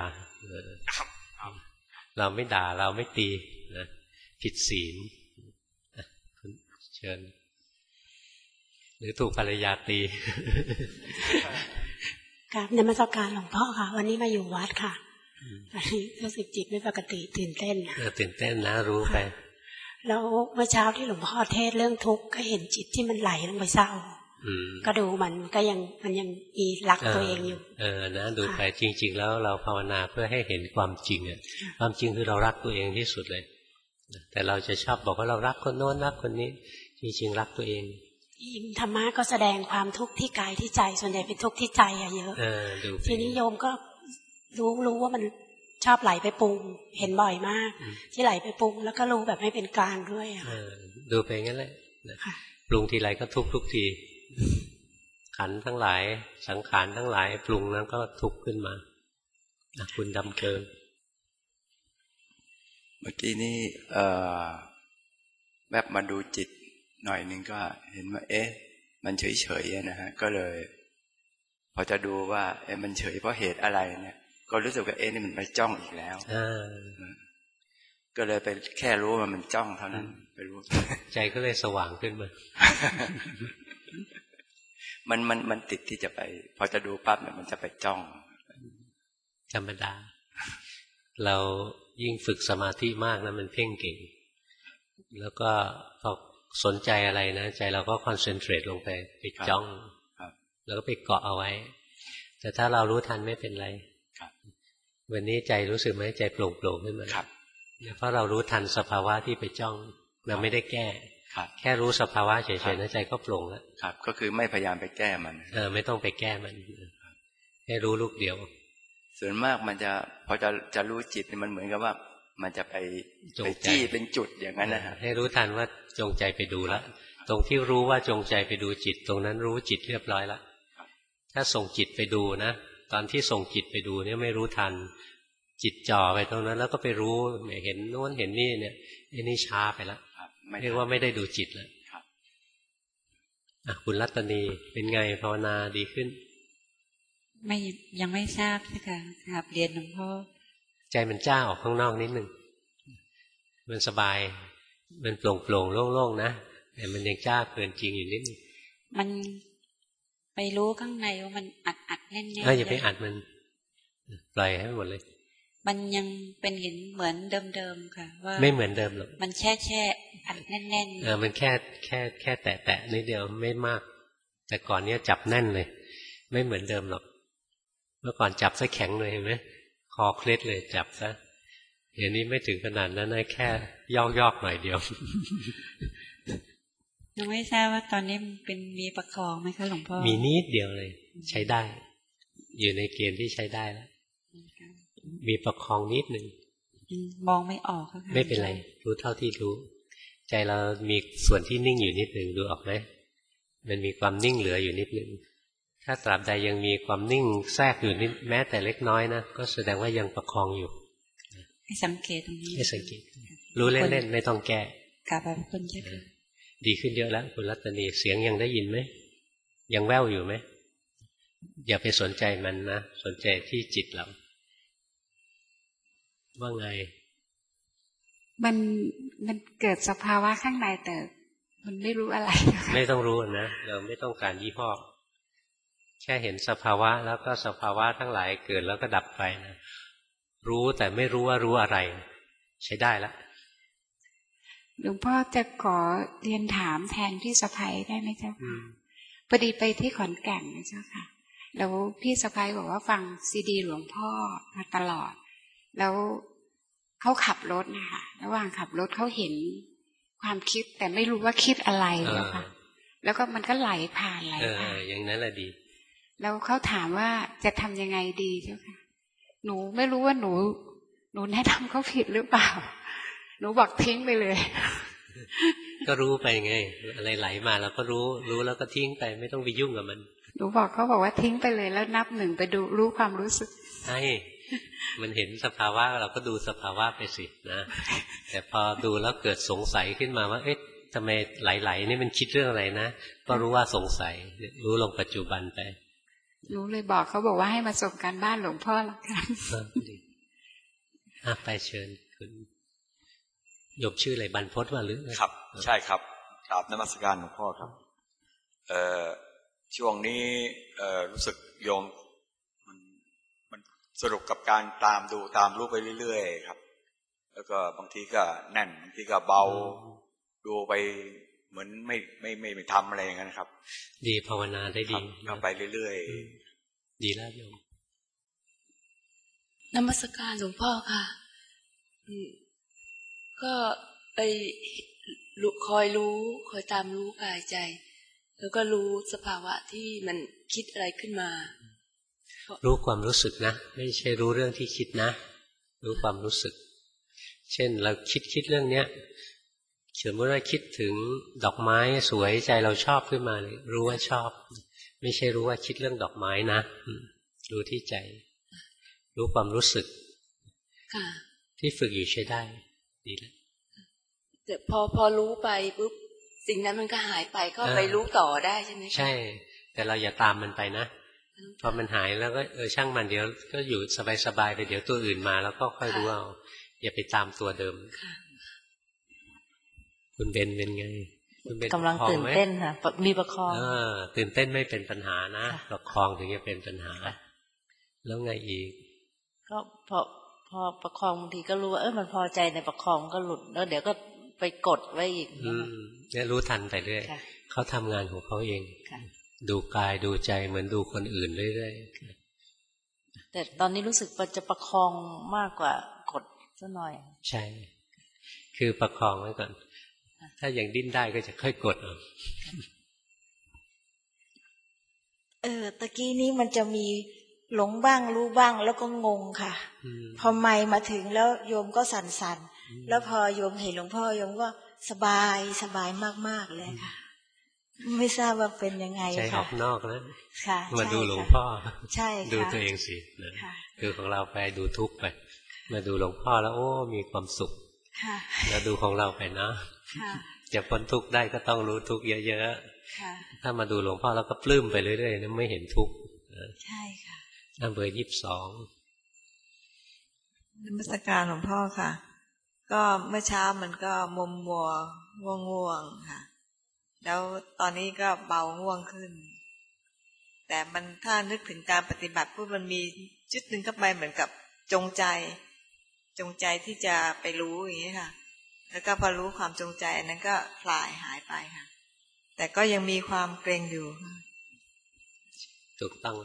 เราไม่ด่าเราไม่ตีนะผิดศีลเชิญหรือถูกภรรยาตีครับนมัสการหลวงพ่อค่ะวันนี้มาอยู่วัดค่ะรู้สึกจิตไม่ปกติตื่นเต้นเออตื่นเต้นนะรู้ไปแล้วเมื่อเช้าที่หลวงพ่อเทศเรื่องทุกข์ก็เห็นจิตที่มันไหลลงไปเศร้าก็ดูมันก็ยังมันยังมีรักตัวเองอยู่เออนะดูไปจริงๆแล้วเราภาวนาเพื่อให้เห็นความจริงอ่ะความจริงคือเรารักตัวเองที่สุดเลยแต่เราจะชอบบอกว่าเรารักคนโน้นรักคนนี้จริงๆรักตัวเองธรรมะก็แสดงความทุกข์ที่กายที่ใจส่วนใหญ่เป็นทุกข์ที่ใจอะเยอะทีนี้โยมก็รู้รู้ว่ามันชอบไหลไปปรุงเห็นบ่อยมากที่ไหลไปปรุงแล้วก็รู้แบบไม่เป็นกลางด้วยอะดูไปงั้นแหละปรุงทีไรก็ทุกทุกทีขันทั้งหลายสังขารทั้งหลายปรุงนั้นก็ทุกข์ขึ้นมาคุณดำเกินเมื่อกี้นี้เอ่อแบบมาดูจิตหน่อยนึงก็เห็นว่าเอ๊ะมันเฉยๆนะฮะก็เลยพอจะดูว่าเอ๊ะมันเฉยเพราะเหตุอะไรเนี่ยก็รู้สึกว่าเอ๊ะนี่มันไปจ้องอีกแล้วก็เลยไปแค่รู้ว่ามันจ้องเท่านั้นไปรู้ใจก็เลยสว่างขึ้นมามันมันมันติดที่จะไปพอจะดูปั๊บเนี่ยมันจะไปจ้องธรรมดาเรายิ่งฝึกสมาธิมากนะมันเพ่งเก่งแล้วก็พอสนใจอะไรนะใจเราก็คอนเซนเทรตลงไปไปจ้องแล้วก็ไปเกาะเอาไว้แต่ถ้าเรารู้ทันไม่เป็นไรวันนี้ใจรู้สึกไหมใจโปร่งโปร่งขึ้นมาเพราะเรารู้ทันสภาวะที่ไปจ้องเราไม่ได้แก้แค่รู้สภาวะเฉยๆนะใจก็โปร่งแล้วครับก็คือไม่พยายามไปแก้มันเออไม่ต้องไปแก้มันให้รู้ลูกเดียวส่วนมากมันจะพอจะจะรู้จิตมันเหมือนกับว่ามันจะไปไปจี้เป็นจุดอย่างนั้นนะฮะให้รู้ทันว่าจงใจไปดูแล้วตรงที่รู้ว่าจงใจไปดูจิตตรงนั้นรู้จิตเรียบร้อยแล้วถ้าส่งจิตไปดูนะตอนที่ส่งจิตไปดูเนี่ยไม่รู้ทันจิตจ่อไปตรงนั้นแล้วก็ไปรู้เห็นโน้นเห็นนี่เนี่ยไอ้นี่ช้าไปแล้วเรียกว่าไม่ได้ดูจิตแล้วคุณรัตนีเป็นไงภาวนาดีขึ้นไม่ยังไม่ทราบสิค่ะครับเรียนหลวงพ่อใจมันจ้าออกข้างนอกนิดหนึ่งมันสบายมันโปร่งโปร่งโล่งๆนะแต่มันยังจ้าเกินจริงอยู่นิดนึงมันไปรู้ข้างในว่ามันอัดอัดแน่นๆเอออย่าไปอัดมันปล่อยให้หมดเลยมันยังเป็นเห็นเหมือนเดิมๆค่ะว่าไม่เหมือนเดิมหรอกมันแช่แช่อัดแน่นๆเออมันแค่แค่แค่แตะแตะนิดเดียวไม่มากแต่ก่อนเนี้ยจับแน่นเลยไม่เหมือนเดิมหรอกเมื่อก่อนจับซะแข็งเลยเห็นไหมคอเคล็ดเลยจับซะเดี๋ยวนี้ไม่ถึงขนาดนั้นนะแค่ย่อยๆหน่อยเดียวยังไม่ทราบว่าตอนนี้เป็นมีประคองไหมคะหลวงพ่อมีนิดเดียวเลยใช้ได้อยู่ในเกณฑ์ที่ใช้ได้แล้วมีประคองนิดหนึ่งมองไม่ออกค่ะไม่เป็นไรรู้เท่าที่รู้ใจเรามีส่วนที่นิ่งอยู่นิดหนึ่งดูออกไหมมันมีความนิ่งเหลืออยู่นิดหนึ่งถ้าตราบใดยังมีความนิ่งแทรกอยู่นิดแม้แต่เล็กน้อยนะก็แสดงว่ายังประคองอยู่ให้สังเกตตรงนี้ให้สังเกตรู้เล่นๆไม่ต้องแก้กลับไปคนเยอะดีขึ้นเยอะแล้วคุณรัตนีเสียงยังได้ยินไหมยังแว่วอยู่ไหมอย่าไปสนใจมันนะสนใจที่จิตเราว่าไงมันมันเกิดสภาวะข้างในแต่มันไม่รู้อะไรไม่ต้องรู้นะเราไม่ต้องการยี่ห้อแค่เห็นสภาวะแล้วก็สภาวะทั้งหลายเกิดแล้วก็ดับไปนะรู้แต่ไม่รู้ว่ารู้อะไรใช้ได้แล้วหลวงพ่อจะขอเรียนถามแทนพี่สะใภ้ได้ไหมเจ้าค่ะพอดีไปที่ขอนแก่นนะเจ้าค่ะแล้วพี่สะใภ้บอกว่าฟังซีดีหลวงพ่อมาตลอดแล้วเขาขับรถนะคะระหว่างขับรถเขาเห็นความคิดแต่ไม่รู้ว่าคิดอะไรแล้วค่ะแล้วก็มันก็ไหลผ่านไหลผ่านอย่างนั้นแหละดีแล้วเขาถามว่าจะทำยังไงดีเจ้าค่ะหนูไม่รู้ว่าหนูหนูแนะนำเขาผิดหรือเปล่าหนูบอกทิ้งไปเลยก็รู้ไปไงอะไรไหลมาเราก็รู้รู้แล้วก็ทิ้งไปไม่ต้องไปยุ่งกับมันหนูบอกเขาบอกว่าทิ้งไปเลยแล้วนับหนึ่งไปดูรู้ความรู้สึกใช่มันเห็นสภาวะเราก็ดูสภาวะไปสินะแต่พอดูแล้วเกิดสงสัยขึ้นมาว่าเอ๊ะทำไมไหลๆนี่มันคิดเรื่องอะไรนะก็รู้ว่าสงสัยรู้ลงปัจจุบันไปหนูเลยบอกเขาบอกว่าให้มาส่งการบ้านหลวงพ่อละกันอ่ะไปเชิญคุณโยมชื่ออะไรบรรพตว่าหรือครับใช่ครับกราบนมัสการหลวงพ่อครับเอ่อช่วงนี้เอ่อรู้สึกโยมมันมันสรุปกับการตามดูตามรู้ไปเรื่อยๆครับแล้วก็บางทีก็แน่นบางทีก็เบาดูไปเหมือนไม่ไม่ไม่ไม่ทำอะไรอย่างนั้นครับดีภาวนาได้ดีก็ไปเรื่อยๆดีแล้วโยมนมัสการหลวงพ่อค่ะก็ไปคอยรู้คอยตามรู้กายใจแล้วก็รู้สภาวะที่มันคิดอะไรขึ้นมารู้ความรู้สึกนะไม่ใช่รู้เรื่องที่คิดนะรู้ความรู้สึกเช่นเราคิดคิดเรื่องเนี้ยสมมติว่าคิดถึงดอกไม้สวยใจเราชอบขึ้นมาเลยรู้ว่าชอบไม่ใช่รู้ว่าคิดเรื่องดอกไม้นะรู้ที่ใจรู้ความรู้สึกที่ฝึกอยู่ใช้ได้ดีแล้วแต่พอพอรู้ไปปุ๊บสิ่งนั้นมันก็หายไปก็ไปรู้ต่อได้ใช่ไหมใช่แต่เราอย่าตามมันไปนะพอมันหายแล้วก็เออช่างมันเดี๋ยวก็อยู่สบายๆไปเดี๋ยวตัวอื่นมาแล้วก็ค่อยรู้เอาอย่าไปตามตัวเดิมคุณเบนเป็นไงคุณเบนกำลังตื่นเต้นค่ะมีประคองเออตื่นเต้นไม่เป็นปัญหานะประคองถึงจะเป็นปัญหาแล้วไงอีกก็พอพอประคองบางทีก็รู้ว่าเออมันพอใจในประคองก็หลุดแล้วเดี๋ยวก็ไปกดไว้อีกเนี่ยรู้ทันไปเรื่อยเขาทำงานของเขาเองดูกายดูใจเหมือนดูคนอื่นเรื่อยๆแต่ตอนนี้รู้สึกว่าจะประคองมากกว่ากดซะหน่อยใช่คือประคองไว้ก่อนถ้ายังดิ้นได้ก็จะค่อยกดเอาเออตะกี้นี้มันจะมีหลงบ้างรู้บ้างแล้วก็งงค่ะพอไม่มาถึงแล้วโยมก็สั่นๆแล้วพอโยมเห็นหลวงพ่อโยมก็สบายสบายมากๆเลยค่ะไม่ทราบว่าเป็นยังไงค่ะใจออกนอกแล้วค่ะมาดูหลวงพ่อใช่ค่ะดูตัวเองสิคือของเราไปดูทุกข์ไปมาดูหลวงพ่อแล้วโอ้มีความสุขแล้วดูของเราไปนะจะพ้นทุกข์ได้ก็ต้องรู้ทุกข์เยอะๆถ้ามาดูหลวงพ่อแล้วก็ปลื้มไปเรื่อยๆนะไม่เห็นทุกข์ใช่ค่ะนั่นเบอร์ยี่สิบสองนมัสการหลวงพ่อค่ะก็เมื่อเช้ามันก็มัวมัวง่วงง่วงค่ะแล้วตอนนี้ก็เบาง่วงขึ้นแต่มันถ้านึกถึงการปฏิบัติพวกมันมีจุดหนึ่งก็ไปเหมือนกับจงใจจงใจที่จะไปรู้อย่างนี้ค่ะแล้วก็พอรู้ความจงใจอันนั้นก็คลายหายไปค่ะแต่ก็ยังมีความเกรงอยู่ถูกต้อง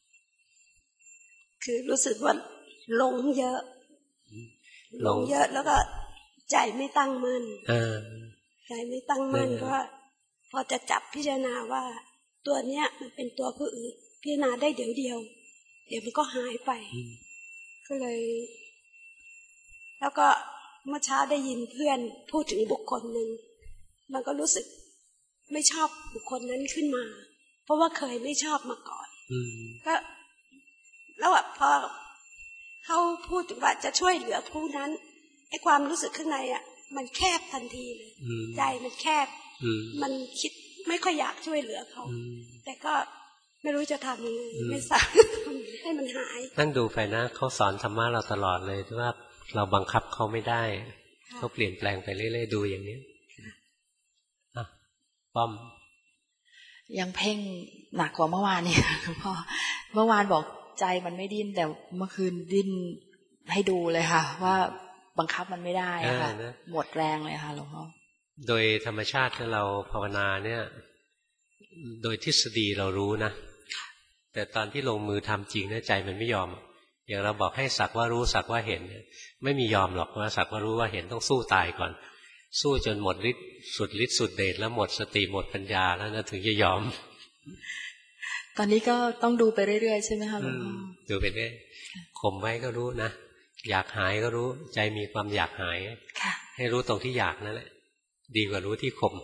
คือรู้สึกว่าหลงเยอะหลงเยอะแล้วก็ใจไม่ตั้งมั่นใจไม่ตั้งมั่นก็พอจะจับพิจารณาว่าตัวเนี้ยมันเป็นตัวผู้อื่นพิจารณาได้เดี๋ยวเดียวเดี๋ยวมันก็หายไปก็เลยแล้วก็เมื่อเช้าได้ยินเพื่อนพูดถึงบุคคลหนึ่งมันก็รู้สึกไม่ชอบบุคคลนั้นขึ้นมาเพราะว่าเคยไม่ชอบมาก่อนก็แล้วอ่ะพอเขาพูดถึงว่าจะช่วยเหลือผู้นั้นไอ้ความรู้สึกข้างในอ่ะมันแคบทันทีเลยใจมันแคบมันคิดไม่ค่อยอยากช่วยเหลือเขาแต่ก็ไม่รู้จะทำยังไงไม่ทราบให้มันหายนั่งดูไปนะเขาสอนธรรมะเราตลอดเลยว่าเราบังคับเขาไม่ได้เขาเปลี่ยนแปลงไปเรื่อยๆดูอย่างนี้อ่ะป้อมยังเพ่งหนักกว่าเมื่อวานนี่หลวงพ่อเมื่อวานบอกใจมันไม่ดิ้นแต่เมื่อคืนดิ้นให้ดูเลยค่ะว่าบังคับมันไม่ได้ค่ะหมดแรงเลยค่ะหลวงพ่อโดยธรรมชาติที่เราภาวนาเนี่ยโดยทฤษฎีเรารู้นะแต่ตอนที่ลงมือทำจริงเนี่ยใจมันไม่ยอมอย่างเราบอกให้สักว่ารู้สักว่าเห็นไม่มียอมหรอกว่าสักว่ารู้ว่าเห็นต้องสู้ตายก่อนสู้จนหมดฤทธิ์สุดฤทธิ์สุดเดชแล้วหมดสติหมดปัญญาแล้วนะถึงจะยอมตอนนี้ก็ต้องดูไปเรื่อยๆใช่ไหมคะหลวงพ่อดูไปเรื่อยข่มไว้ก็รู้นะอยากหายก็รู้ใจมีความอยากหายให้รู้ตรงที่อยากนั่นแหละดีกว่ารู้ที่ข่ม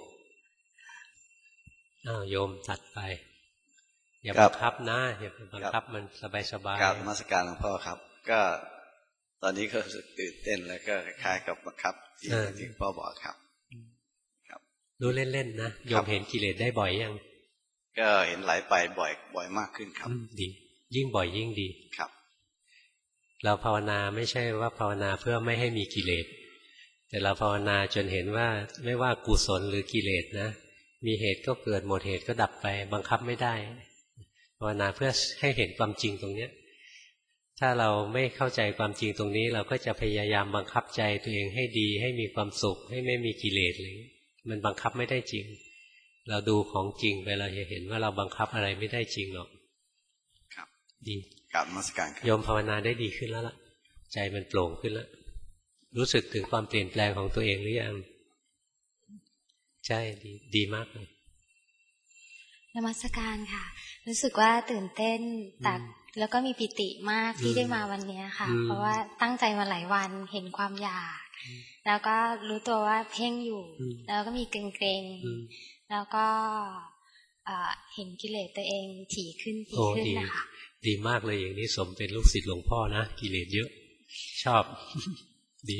อ้าวโยมตัดไปอย่าบังคับนะอย่าบังคับมันสบายๆกราบนมัสการหลวงพ่อครับก็ตอนนี้ก็รู้สึกตื่นเต้นแล้วก็คล้ายกับบังคับที่ที่พ่อบอกครับครับรู้เล่นๆนะโยมเห็นกิเลสได้บ่อยยังก็เห็นไหลไปบ่อยบ่อยมากขึ้นครับดียิ่งบ่อยยิ่งดีครับเราภาวนาไม่ใช่ว่าภาวนาเพื่อไม่ให้มีกิเลสแต่เราภาวนาจนเห็นว่าไม่ว่ากุศลหรือกิเลสนะมีเหตุก็เกิดหมดเหตุก็ดับไปบังคับไม่ได้ภาวนาเพื่อให้เห็นความจริงตรงนี้ถ้าเราไม่เข้าใจความจริงตรงนี้เราก็จะพยายามบังคับใจตัวเองให้ดีให้มีความสุขให้ไม่มีกิเลสเลยมันบังคับไม่ได้จริงเราดูของจริงไปเราจะเห็นว่าเราบังคับอะไรไม่ได้จริงหรอกครับดีกราบนมัสการครับโยมภาวนาได้ดีขึ้นแล้วล่ะใจมันโปร่งขึ้นแล้วรู้สึกถึงความเปลี่ยนแปลงของตัวเองหรือยังใช่ดีดีมากเลยนมัสการค่ะรู้สึกว่าตื่นเต้นแต่แล้วก็มีปิติมากที่ได้มาวันนี้ค่ะเพราะว่าตั้งใจมาหลายวันเห็นความอยากแล้วก็รู้ตัวว่าเพ่งอยู่แล้วก็มีเกรงๆแล้วก็เห็นกิเลสตัวเองถี่ขึ้นถี่ขึ้นนะคะดีมากเลยอย่างนี้สมเป็นลูกศิษย์หลวงพ่อนะกิเลสเยอะชอบดี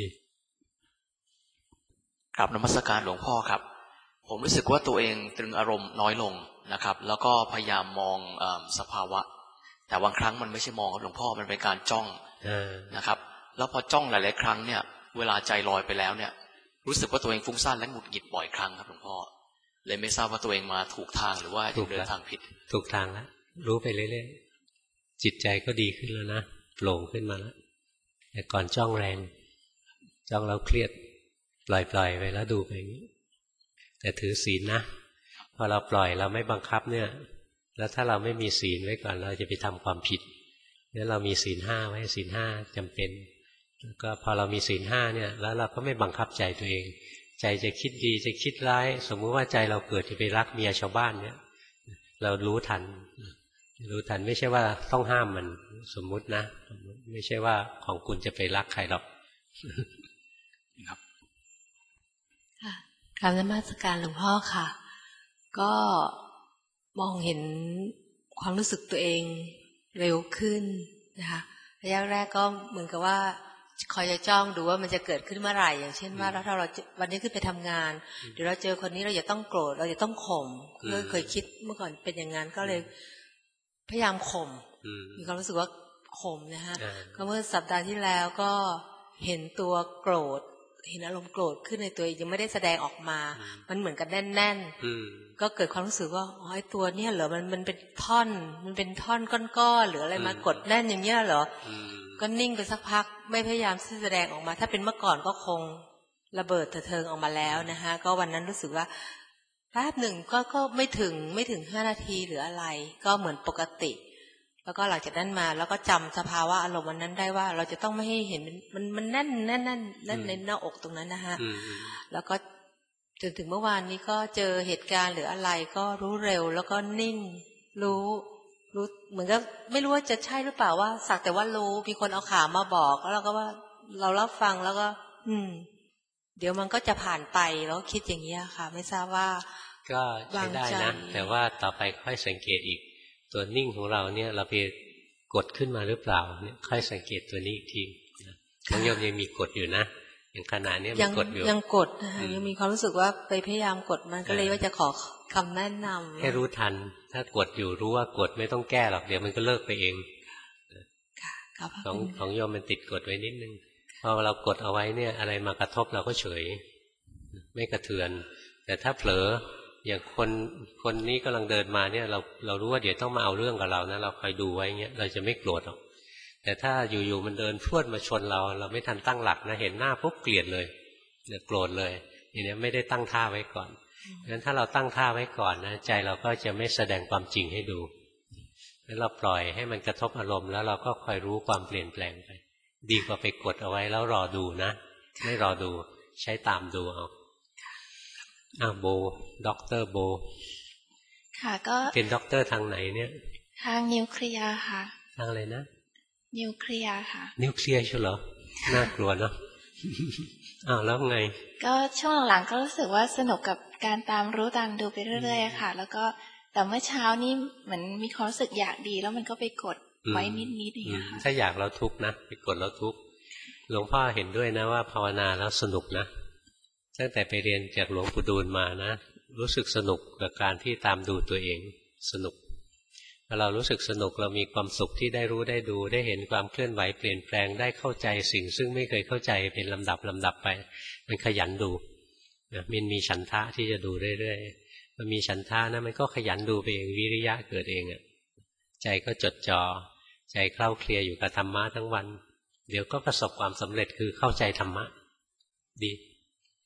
กราบนมัสการหลวงพ่อครับผมรู้สึกว่าตัวเองตรึงอารมณ์น้อยลงนะครับแล้วก็พยายามมองสภาวะแต่บางครั้งมันไม่ใช่มองครับหลวงพ่อมันเป็นการจ้องนะครับแล้วพอจ้องหลายๆครั้งเนี่ยเวลาใจลอยไปแล้วเนี่ยรู้สึกว่าตัวเองฟุ้งซ่านและหงุดหงิดบ่อยครั้งครับหลวงพ่อเลยไม่ทราบว่าตัวเองมาถูกทางหรือว่าเดินทางผิดถูกทางแล้วรู้ไปเรื่อยๆจิตใจก็ดีขึ้นแล้วนะโปร่งขึ้นมาแล้วแต่ก่อนจ้องแรงจ้องแล้วเครียดปล่อยๆไปแล้วดูไปอย่างนี้แต่ถือศีลนะพอเราปล่อยเราไม่บังคับเนี่ยแล้วถ้าเราไม่มีศีลไว้ก่อนเราจะไปทำความผิดเนี่ยเรามีศีลห้าไว้ศีลห้าจำเป็นแล้วก็พอเรามีศีลห้าเนี่ยแล้วเราก็ไม่บังคับใจตัวเองใจจะคิดดีจะคิดร้ายสมมุติว่าใจเราเกิดจะไปรักเมียชาวบ้านเนี่ยเรารู้ทันรู้ทันไม่ใช่ว่าต้องห้ามมันสมมุตินะไม่ใช่ว่าของคุณจะไปรักใครหรอกครับค่ะกราบนมัสการหลวงพ่อค่ะก็มองเห็นความรู้สึกตัวเองเร็วขึ้นนะคะระยะแรกก็เหมือนกับว่าคอยจะจ้องดูว่ามันจะเกิดขึ้นเมื่อไหร่อย่างเช่นว่าถ้าเราวันนี้ขึ้นไปทำงานเดี๋ยวเราเจอคนนี้เราจะต้องโกรธเราจะต้องข่มก็เคยคิดเมื่อก่อนเป็นอย่างนั้นก็เลยพยายามข่มมีความรู้สึกว่าข่มนะฮะก็เมื่อสัปดาห์ที่แล้วก็เห็นตัวโกรธเห็นอารมณ์โกรธขึ้นในตัวเองยังไม่ได้แสดงออกมามันเหมือนกันแน่นๆก็เกิดความรู้สึกว่าอ๋อไอ้ตัวเนี้ยเหรอมันมันเป็นท่อนมันเป็นท่อนก้อนๆหรืออะไรมากดแน่นอย่างเงี้ยเหรอก็นิ่งไปสักพักไม่พยายามที่จะแสดงออกมาถ้าเป็นเมื่อก่อนก็คงระเบิดเถิงออกมาแล้วนะคะก็วันนั้นรู้สึกว่าแป๊บหนึ่งก็ก็ไม่ถึงไม่ถึงห้านาทีหรืออะไรก็เหมือนปกติแล้วก็หลังจากนั้นมาแล้วก็จำสภาวะอารมณ์วันนั้นได้ว่าเราจะต้องไม่ให้เห็นมันมันมันแน่นแน่นแน่นแน่นในหน้าอกตรงนั้นนะฮะแล้วก็จนถึงเมื่อวานนี้ก็เจอเหตุการณ์หรืออะไรก็รู้เร็วแล้วก็นิ่งรู้รู้เหมือนกับไม่รู้ว่าจะใช่หรือเปล่าว่าสักแต่ว่ารู้มีคนเอาข่าวมาบอกแล้วเราก็ว่าเรารับฟังแล้วก็อืมเดี๋ยวมันก็จะผ่านไปแล้วคิดอย่างนี้ค่ะไม่ทราบว่าก็ใช้ได้นะแต่ว่าต่อไปค่อยสังเกตอีกตัวนิ่งของเราเนี่ยเราไปกดขึ้นมาหรือเปล่าเนี่ยค่อยสังเกตตัวนี้อีกทีของโยมยังมีกดอยู่นะอย่างขณะนี้มันกดอยู่ยังกดนะคะยังมีความรู้สึกว่าไปพยายามกดมันก็เลยว่าจะขอคำแนะนำให้รู้ทันถ้ากดอยู่รู้ว่ากดไม่ต้องแก้หรอกเดี๋ยวมันก็เลิกไปเองของของโยมมันติดกดไว้นิดนึงพอเรากดเอาไว้เนี่ยอะไรมากระทบเราก็เฉยไม่กระเทือนแต่ถ้าเผลออย่างคนคนนี้กำลังเดินมาเนี่ยเราเรารู้ว่าเดี๋ยวต้องมาเอาเรื่องกับเรานะเราคอยดูไว้เงี้ยเราจะไม่โกรธหรอกแต่ถ้าอยู่ๆมันเดินพรวดมาชนเราเราไม่ทันตั้งหลักนะเห็นหน้าปุ๊บเกลียดเลยเนี่ยโกรธเลยอย่างนี้ไม่ได้ตั้งท่าไว้ก่อนงั้นถ้าเราตั้งท่าไว้ก่อนนะใจเราก็จะไม่แสดงความจริงให้ดูแล้วเราปล่อยให้มันกระทบอารมณ์แล้วเราก็คอยรู้ความเปลี่ยนแปลงไปดีกว่าไปกดเอาไว้แล้วรอดูนะไม่รอดูใช้ตามดูเอาอ้าวโบด็อกเตอร์โบค่ะก็เป็นด็อกเตอร์ทางไหนเนี่ยทางนิวเคลียร์ค่ะทางอะไรนะนิวเคลียร์ค่ะนิวเคลียร์ใช่เหรอน่ากลัวเนาะอ้าวแล้วไงก็ช่วงหลังๆก็รู้สึกว่าสนุกกับการตามรู้ตามดูไปเรื่อยๆค่ะแล้วก็แต่เมื่อเช้านี้เหมือนมีความรู้สึกอยากดีแล้วมันก็ไปกดไว้นิดๆอย่างเงี้ยค่ะถ้าอยากแล้วทุกข์นะไปกดแล้วทุกข์หลวงพ่อเห็นด้วยนะว่าภาวนาแล้วสนุกนะตั้งแต่ไปเรียนจากหลวงปู่ดูลมานะรู้สึกสนุกกับการที่ตามดูตัวเองสนุกพอเรารู้สึกสนุกเรามีความสุขที่ได้รู้ได้ดูได้เห็นความเคลื่อนไหวเปลี่ยนแปลงได้เข้าใจสิ่งซึ่งไม่เคยเข้าใจเป็นลำดับลำดับไปมันขยันดูนะมันมีฉันทะที่จะดูเรื่อยๆมันมีฉันทะนะมันก็ขยันดูไปเองวิริยะเกิดเองอ่ะใจก็จดจ่อใจเคล้าเคลียอยู่กับธรรมะทั้งวันเดี๋ยวก็ประสบความสำเร็จคือเข้าใจธรรมะดี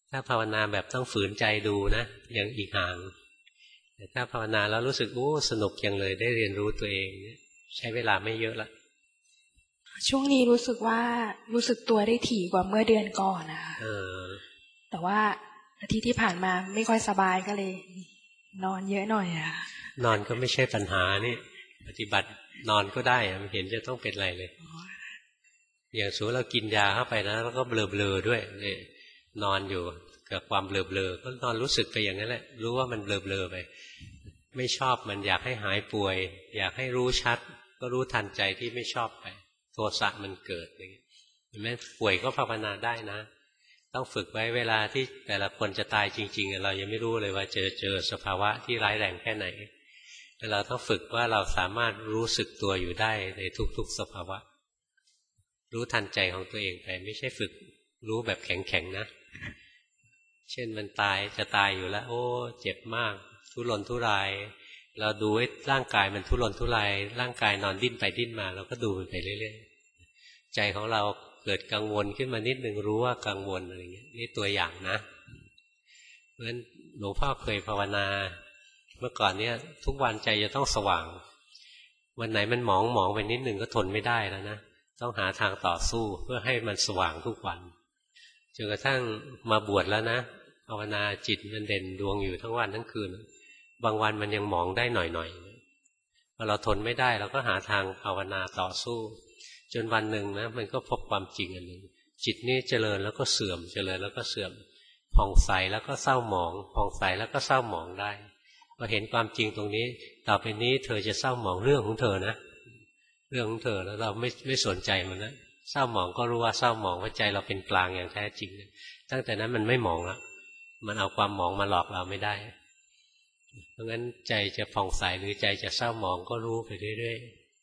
ถ้าภาวนาแบบต้องฝืนใจดูนะยังอีกห่างแต่ถ้าภาวนาแล้วรู้สึกโอ้สนุกจังเลยได้เรียนรู้ตัวเองใช้เวลาไม่เยอะละช่วงนี้รู้สึกว่ารู้สึกตัวได้ถี่กว่าเมื่อเดือนก่อนนะคะแต่ว่าอาทิตย์ที่ผ่านมาไม่ค่อยสบายก็เลย นอนเยอะหน่อยอะนอนก็ไม่ใช่ปัญหานี่ปฏิบัตินอนก็ได้ไม่เห็นจะต้องเป็นอะไรเลยอย่างสูเรากินยาเข้าไปนะแล้วก็เบลอๆด้วยนี่นอนอยู่กับความเบลอๆก็นอนรู้สึกไปอย่างนั้นแหละรู้ว่ามันเบลอๆไปไม่ชอบมันอยากให้หายป่วยอยากให้รู้ชัดก็รู้ทันใจที่ไม่ชอบไปโทสะมันเกิดอย่างนี้เห็นไหมป่วยก็ภาวนาได้นะต้องฝึกไว้เวลาที่แต่ละคนจะตายจริงๆเรายังไม่รู้เลยว่าเจอเจอสภาวะที่ร้ายแรงแค่ไหนเราต้องฝึกว่าเราสามารถรู้สึกตัวอยู่ได้ในทุกๆสภาวะรู้ทันใจของตัวเองไปไม่ใช่ฝึกรู้แบบแข็งๆนะเช่นมันตายจะตายอยู่แล้วโอ้เจ็บมากทุรนทุรายเราดูให้ร่างกายมันทุรนทุรายร่างกายนอนดิ้นไปดิ้นมาเราก็ดูมันไปเรื่อยๆใจของเราเกิดกังวลขึ้นมานิดนึงรู้ว่ากังวลอะไรเงี้ยนี่ตัวอย่างนะเพราะฉะนั้นหลวงพ่อเคยภาวนาเมื่อก่อนเนี้ยทุกวันใจจะต้องสว่างวันไหนมันหมองหมองไปนิดนึงก็ทนไม่ได้แล้วนะต้องหาทางต่อสู้เพื่อให้มันสว่างทุกวันจนกระทั่งมาบวชแล้วนะภาวนาจิตมันเด่นดวงอยู่ทั้งวันทั้งคืนบางวันมันยังหมองได้หน่อยๆพอเราทนไม่ได้เราก็หาทางภาวนาต่อสู้จนวันหนึ่งนะมันก็พบความจริงอันหนึ่งจิตนี่เจริญแล้วก็เสื่อมเจริญแล้วก็เสื่อมผ่องใสแล้วก็เศร้าหมองผ่องใสแล้วก็เศร้าหมองได้พอเห็นความจริงตรงนี้ต่อไปนี้เธอจะเศร้าหมองเรื่องของเธอนะเรื่องของเธอแล้วเราไม่ไม่สนใจมันนะเศร้าหมองก็รู้ว่าเศร้าหมองว่าใจเราเป็นกลางอย่างแท้จริงตั้งแต่นั้นมันไม่หมองละมันเอาความหมองมาหลอกเราไม่ได้เพราะงั้นใจจะผ่องใสหรือใจจะเศร้าหมองก็รู้ไปเรื่อย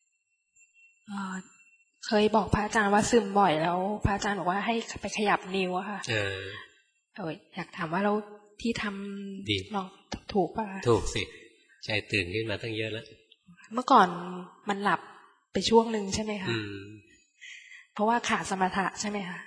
ๆเคยบอกพระอาจารย์ว่าซึมบ่อยแล้วพระอาจารย์บอกว่าให้ไปขยับนิ้วอะค่ะเออเอออยากถามว่าเราที่ทำลองถูกป่ะถูกสิใจตื่นขึ้นมาตั้งเยอะแล้วเมื่อก่อนมันหลับไปช่วงหนึ่งใช่ไหมคะเพราะว่าขาดสมถะใช่ไหมคะ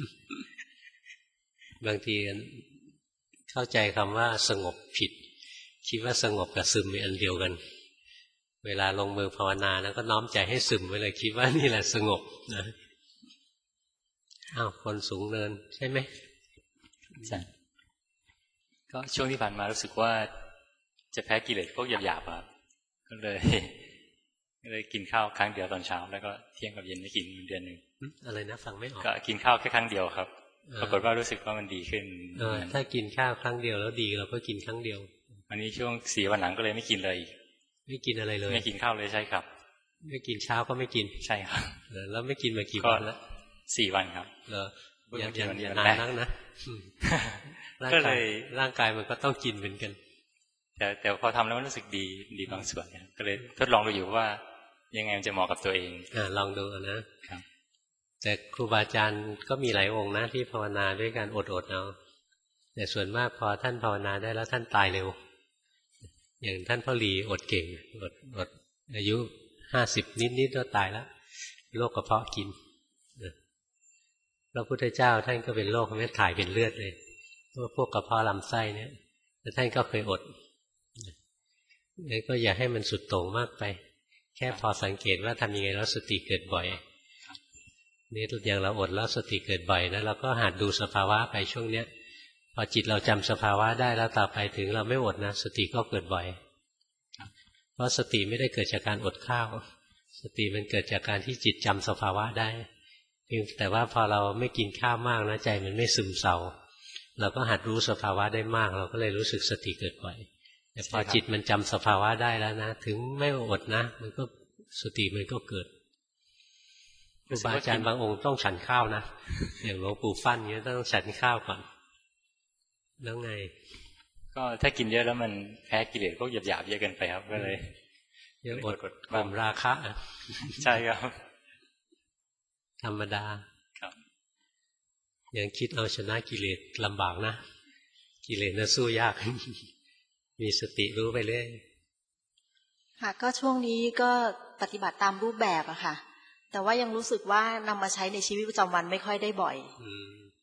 บางทีเข้าใจคำว่าสงบผิดคิดว่าสงบกับซึมเป็นอันเดียวกันเวลาลงมือภาวนาแล้วก็น้อมใจให้ซึมไว้เลยคิดว่านี่แหละสงบนะอ้าวคนสูงเนินใช่ไหมใช่ก็ช่วงที่ผ่านมารู้สึกว่าจะแพ้กิเลสพวกหยาบๆครับก็เลยก็เลยกินข้าวครั้งเดียวตอนเช้าแล้วก็เที่ยงกับเย็นไม่กินเดือนหนึ่งอะไรนะฟังไม่ออกก็กินข้าวแค่ครั้งเดียวครับปรากฏว่ารู้สึกว่ามันดีขึ้นเออถ้ากินข้าวครั้งเดียวแล้วดีเราก็กินครั้งเดียวอันนี้ช่วงสี่วันหลังก็เลยไม่กินเลยไม่กินอะไรเลยไม่กินข้าวเลยใช่ครับไม่กินเช้าก็ไม่กินใช่ครับแล้วไม่กินมากี่วันแล้วสี่วันครับเอออย่างอย่างนานนักนะก็เลยร่างกายมันก็ต้องกินเหมือนกันแต่แต่พอทำแล้วมันรู้สึกดีดีบางส่วนก็เลยทดลองดูอยู่ว่ายังไงมันจะเหมาะกับตัวเองอ่าลองดูนะครับแต่ครูบาอาจารย์ก็มีหลายองค์นะที่ภาวนาด้วยการอดๆเอาแต่ส่วนมากพอท่านภาวนาได้แล้วท่านตายเร็วอย่างท่านพ่อหลีอดเก่งอดอดอายุห้าสิบนิดๆก็ตายแล้วโรคกระเพาะกินพระพุทธเจ้าท่านก็เป็นโรคไม่ถ่ายเป็นเลือดเลยพวกกระเพาะลำไส้เนี่ยแต่ท่านก็เคยอดงั้นก็อย่าให้มันสุดโต่งมากไปแค่พอสังเกตว่าทำยังไงแล้วสติเกิดบ่อยนี่อย่างเราอดแล้วสติเกิดบ่อยนะเราก็หัดดูสภาวะไปช่วงเนี้ยพอจิตเราจำสภาวะได้แล้วต่อไปถึงเราไม่อดนะสติก็เกิดบ่อยเพราะสติไม่ได้เกิดจากการอดข้าวสติมันเกิดจากการที่จิตจำสภาวะได้เพียงแต่ว่าพอเราไม่กินข้าวมากนะใจมันไม่ซึมเศร้าเราก็หัดรู้สภาวะได้มากเราก็เลยรู้สึกสติเกิดบ่อยแต่พอจิตมันจำสภาวะได้แล้วนะถึงไม่อดนะมันก็สติมันก็เกิดครูบาอาจารย์บางองค์ต้องฉันข้าวนะอย่างหลวงปู่ฟั่นเงี้ยต้องฉันข้าวก่อนแล้วไงก็ถ้ากินเยอะแล้วมันแพ้กิเลสพวกหยาบๆเยอะเกินไปครับก็เลยเยอะอดข่มราคะใช่ครับธรรมดาครับยังคิดเอาชนะกิเลสลำบากนะกิเลสน่ะสู้ยากมีสติรู้ไปเรื่อยค่ะก็ช่วงนี้ก็ปฏิบัติตามรูปแบบอะค่ะแต่ว่ายังรู้สึกว่านำมาใช้ในชีวิตประจำวันไม่ค่อยได้บ่อย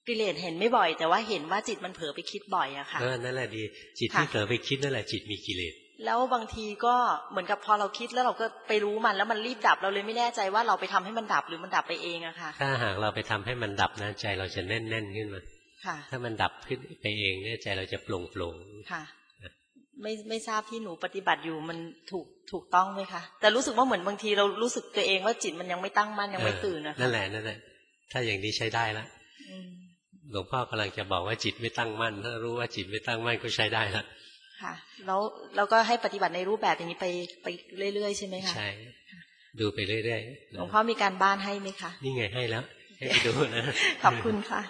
กิเลสเห็นไม่บ่อยแต่ว่าเห็นว่าจิตมันเผลอไปคิดบ่อยอะค่ะเออนั่นแหละดีจิตที่เผลอไปคิดนั่นแหละจิตมีกิเลสแล้วบางทีก็เหมือนกับพอเราคิดแล้วเราก็ไปรู้มันแล้วมันรีบดับเราเลยไม่แน่ใจว่าเราไปทำให้มันดับหรือมันดับไปเองอะค่ะถ้าหากเราไปทำให้มันดับนะใจเราจะแน่นแน่นขึ้นมาค่ะถ้ามันดับขึ้นไปเองเนี่ยใจเราจะโปร่งโปร่งค่ะไม่ไม่ทราบที่หนูปฏิบัติอยู่มันถูกถูกต้องไหมคะแต่รู้สึกว่าเหมือนบางทีเรารู้สึกตัวเองว่าจิตมันยังไม่ตั้งมั่นยังไม่ตื่นนะคะนั่นแหละนั่นแหละถ้าอย่างนี้ใช้ได้แล้วหลวงพ่อกำลังจะบอกว่าจิตไม่ตั้งมั่นถ้ารู้ว่าจิตไม่ตั้งมั่นก็ใช้ได้แล้วค่ะแล้วเราก็ให้ปฏิบัติในรูปแบบอย่างนี้ไปไปเรื่อยๆใช่ไหมคะใช่ดูไปเรื่อยๆหลวงพ่อมีการบ้านให้ไหมคะนี่ไงให้แล้วให้ไปดูนะขอบคุณค่ะ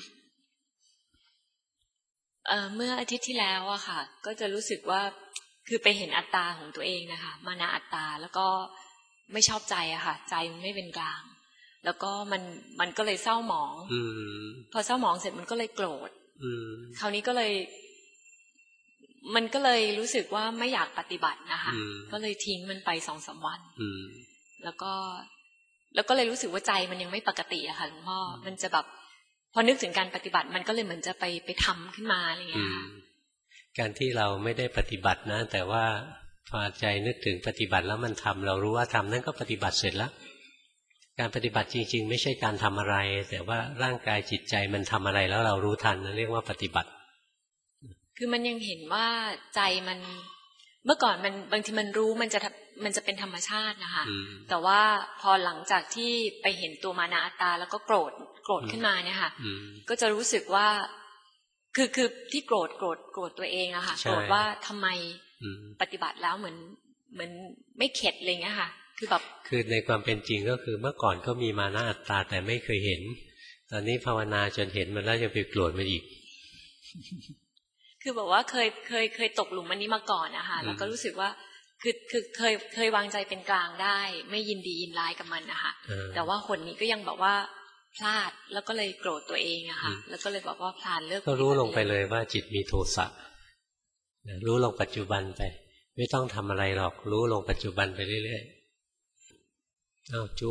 เมื่ออาทิตย์ที่แล้วอะค่ะก็จะรู้สึกว่าคือไปเห็นอัตตาของตัวเองนะคะมานะอัตตาแล้วก็ไม่ชอบใจอะค่ะใจมันไม่เป็นกลางแล้วก็มันมันก็เลยเศร้าหมองพอเศร้าหมองเสร็จมันก็เลยโกรธคราวนี้ก็เลยมันก็เลยรู้สึกว่าไม่อยากปฏิบัตินะคะก็เลยทิ้งมันไปสองสามวันแล้วก็แล้วก็เลยรู้สึกว่าใจมันยังไม่ปกติอะค่ะหลวงพ่อมันจะแบบพอนึกถึงการปฏิบัติมันก็เลยเหมือนจะไปไปทำขึ้นมาอะไรอย่างเงี้ยการที่เราไม่ได้ปฏิบัตินะแต่ว่าพอใจนึกถึงปฏิบัติแล้วมันทำเรารู้ว่าทำนั่นก็ปฏิบัติเสร็จแล้วการปฏิบัติจริงๆไม่ใช่การทำอะไรแต่ว่าร่างกายจิตใจมันทำอะไรแล้วเรารู้ทันนั่นเรียกว่าปฏิบัติคือมันยังเห็นว่าใจมันเมื่อก่อนมันบางทีมันรู้มันจะมันจะเป็นธรรมชาตินะคะแต่ว่าพอหลังจากที่ไปเห็นตัวมานะอัตตาแล้วก็โกรธโกรธขึ้นมาเนี่ยค่ะก็จะรู้สึกว่าคือคือที่โกรธโกรธโกรธตัวเองอะค่ะโกรธว่าทำไมปฏิบัติแล้วเหมือนเหมือนไม่เข็ดอะไรเงี้ยค่ะคือแบบคือในความเป็นจริงก็คือเมื่อก่อนก็มีมานะอัตตาแต่ไม่เคยเห็นตอนนี้ภาวนาจนเห็นมันแล้วยังไปโกรธมันอีกคือบอกว่าเคยเคยเคยตกหลุมอันนี้มาก่อนนะคะแล้วก็รู้สึกว่าคือคือเคยเคยวางใจเป็นกลางได้ไม่ยินดียินร้ายกับมันนะคะแต่ว่าคนนี้ก็ยังบอกว่าพลาดแล้วก็เลยโกรธตัวเองอะค่ะแล้วก็เลยบอกว่าพลาดเลิกก็รู้ลงไปเลยว่าจิตมีโทสะรู้ลงปัจจุบันไปไม่ต้องทำอะไรหรอกรู้ลงปัจจุบันไปเรื่อยๆอ้าวจุ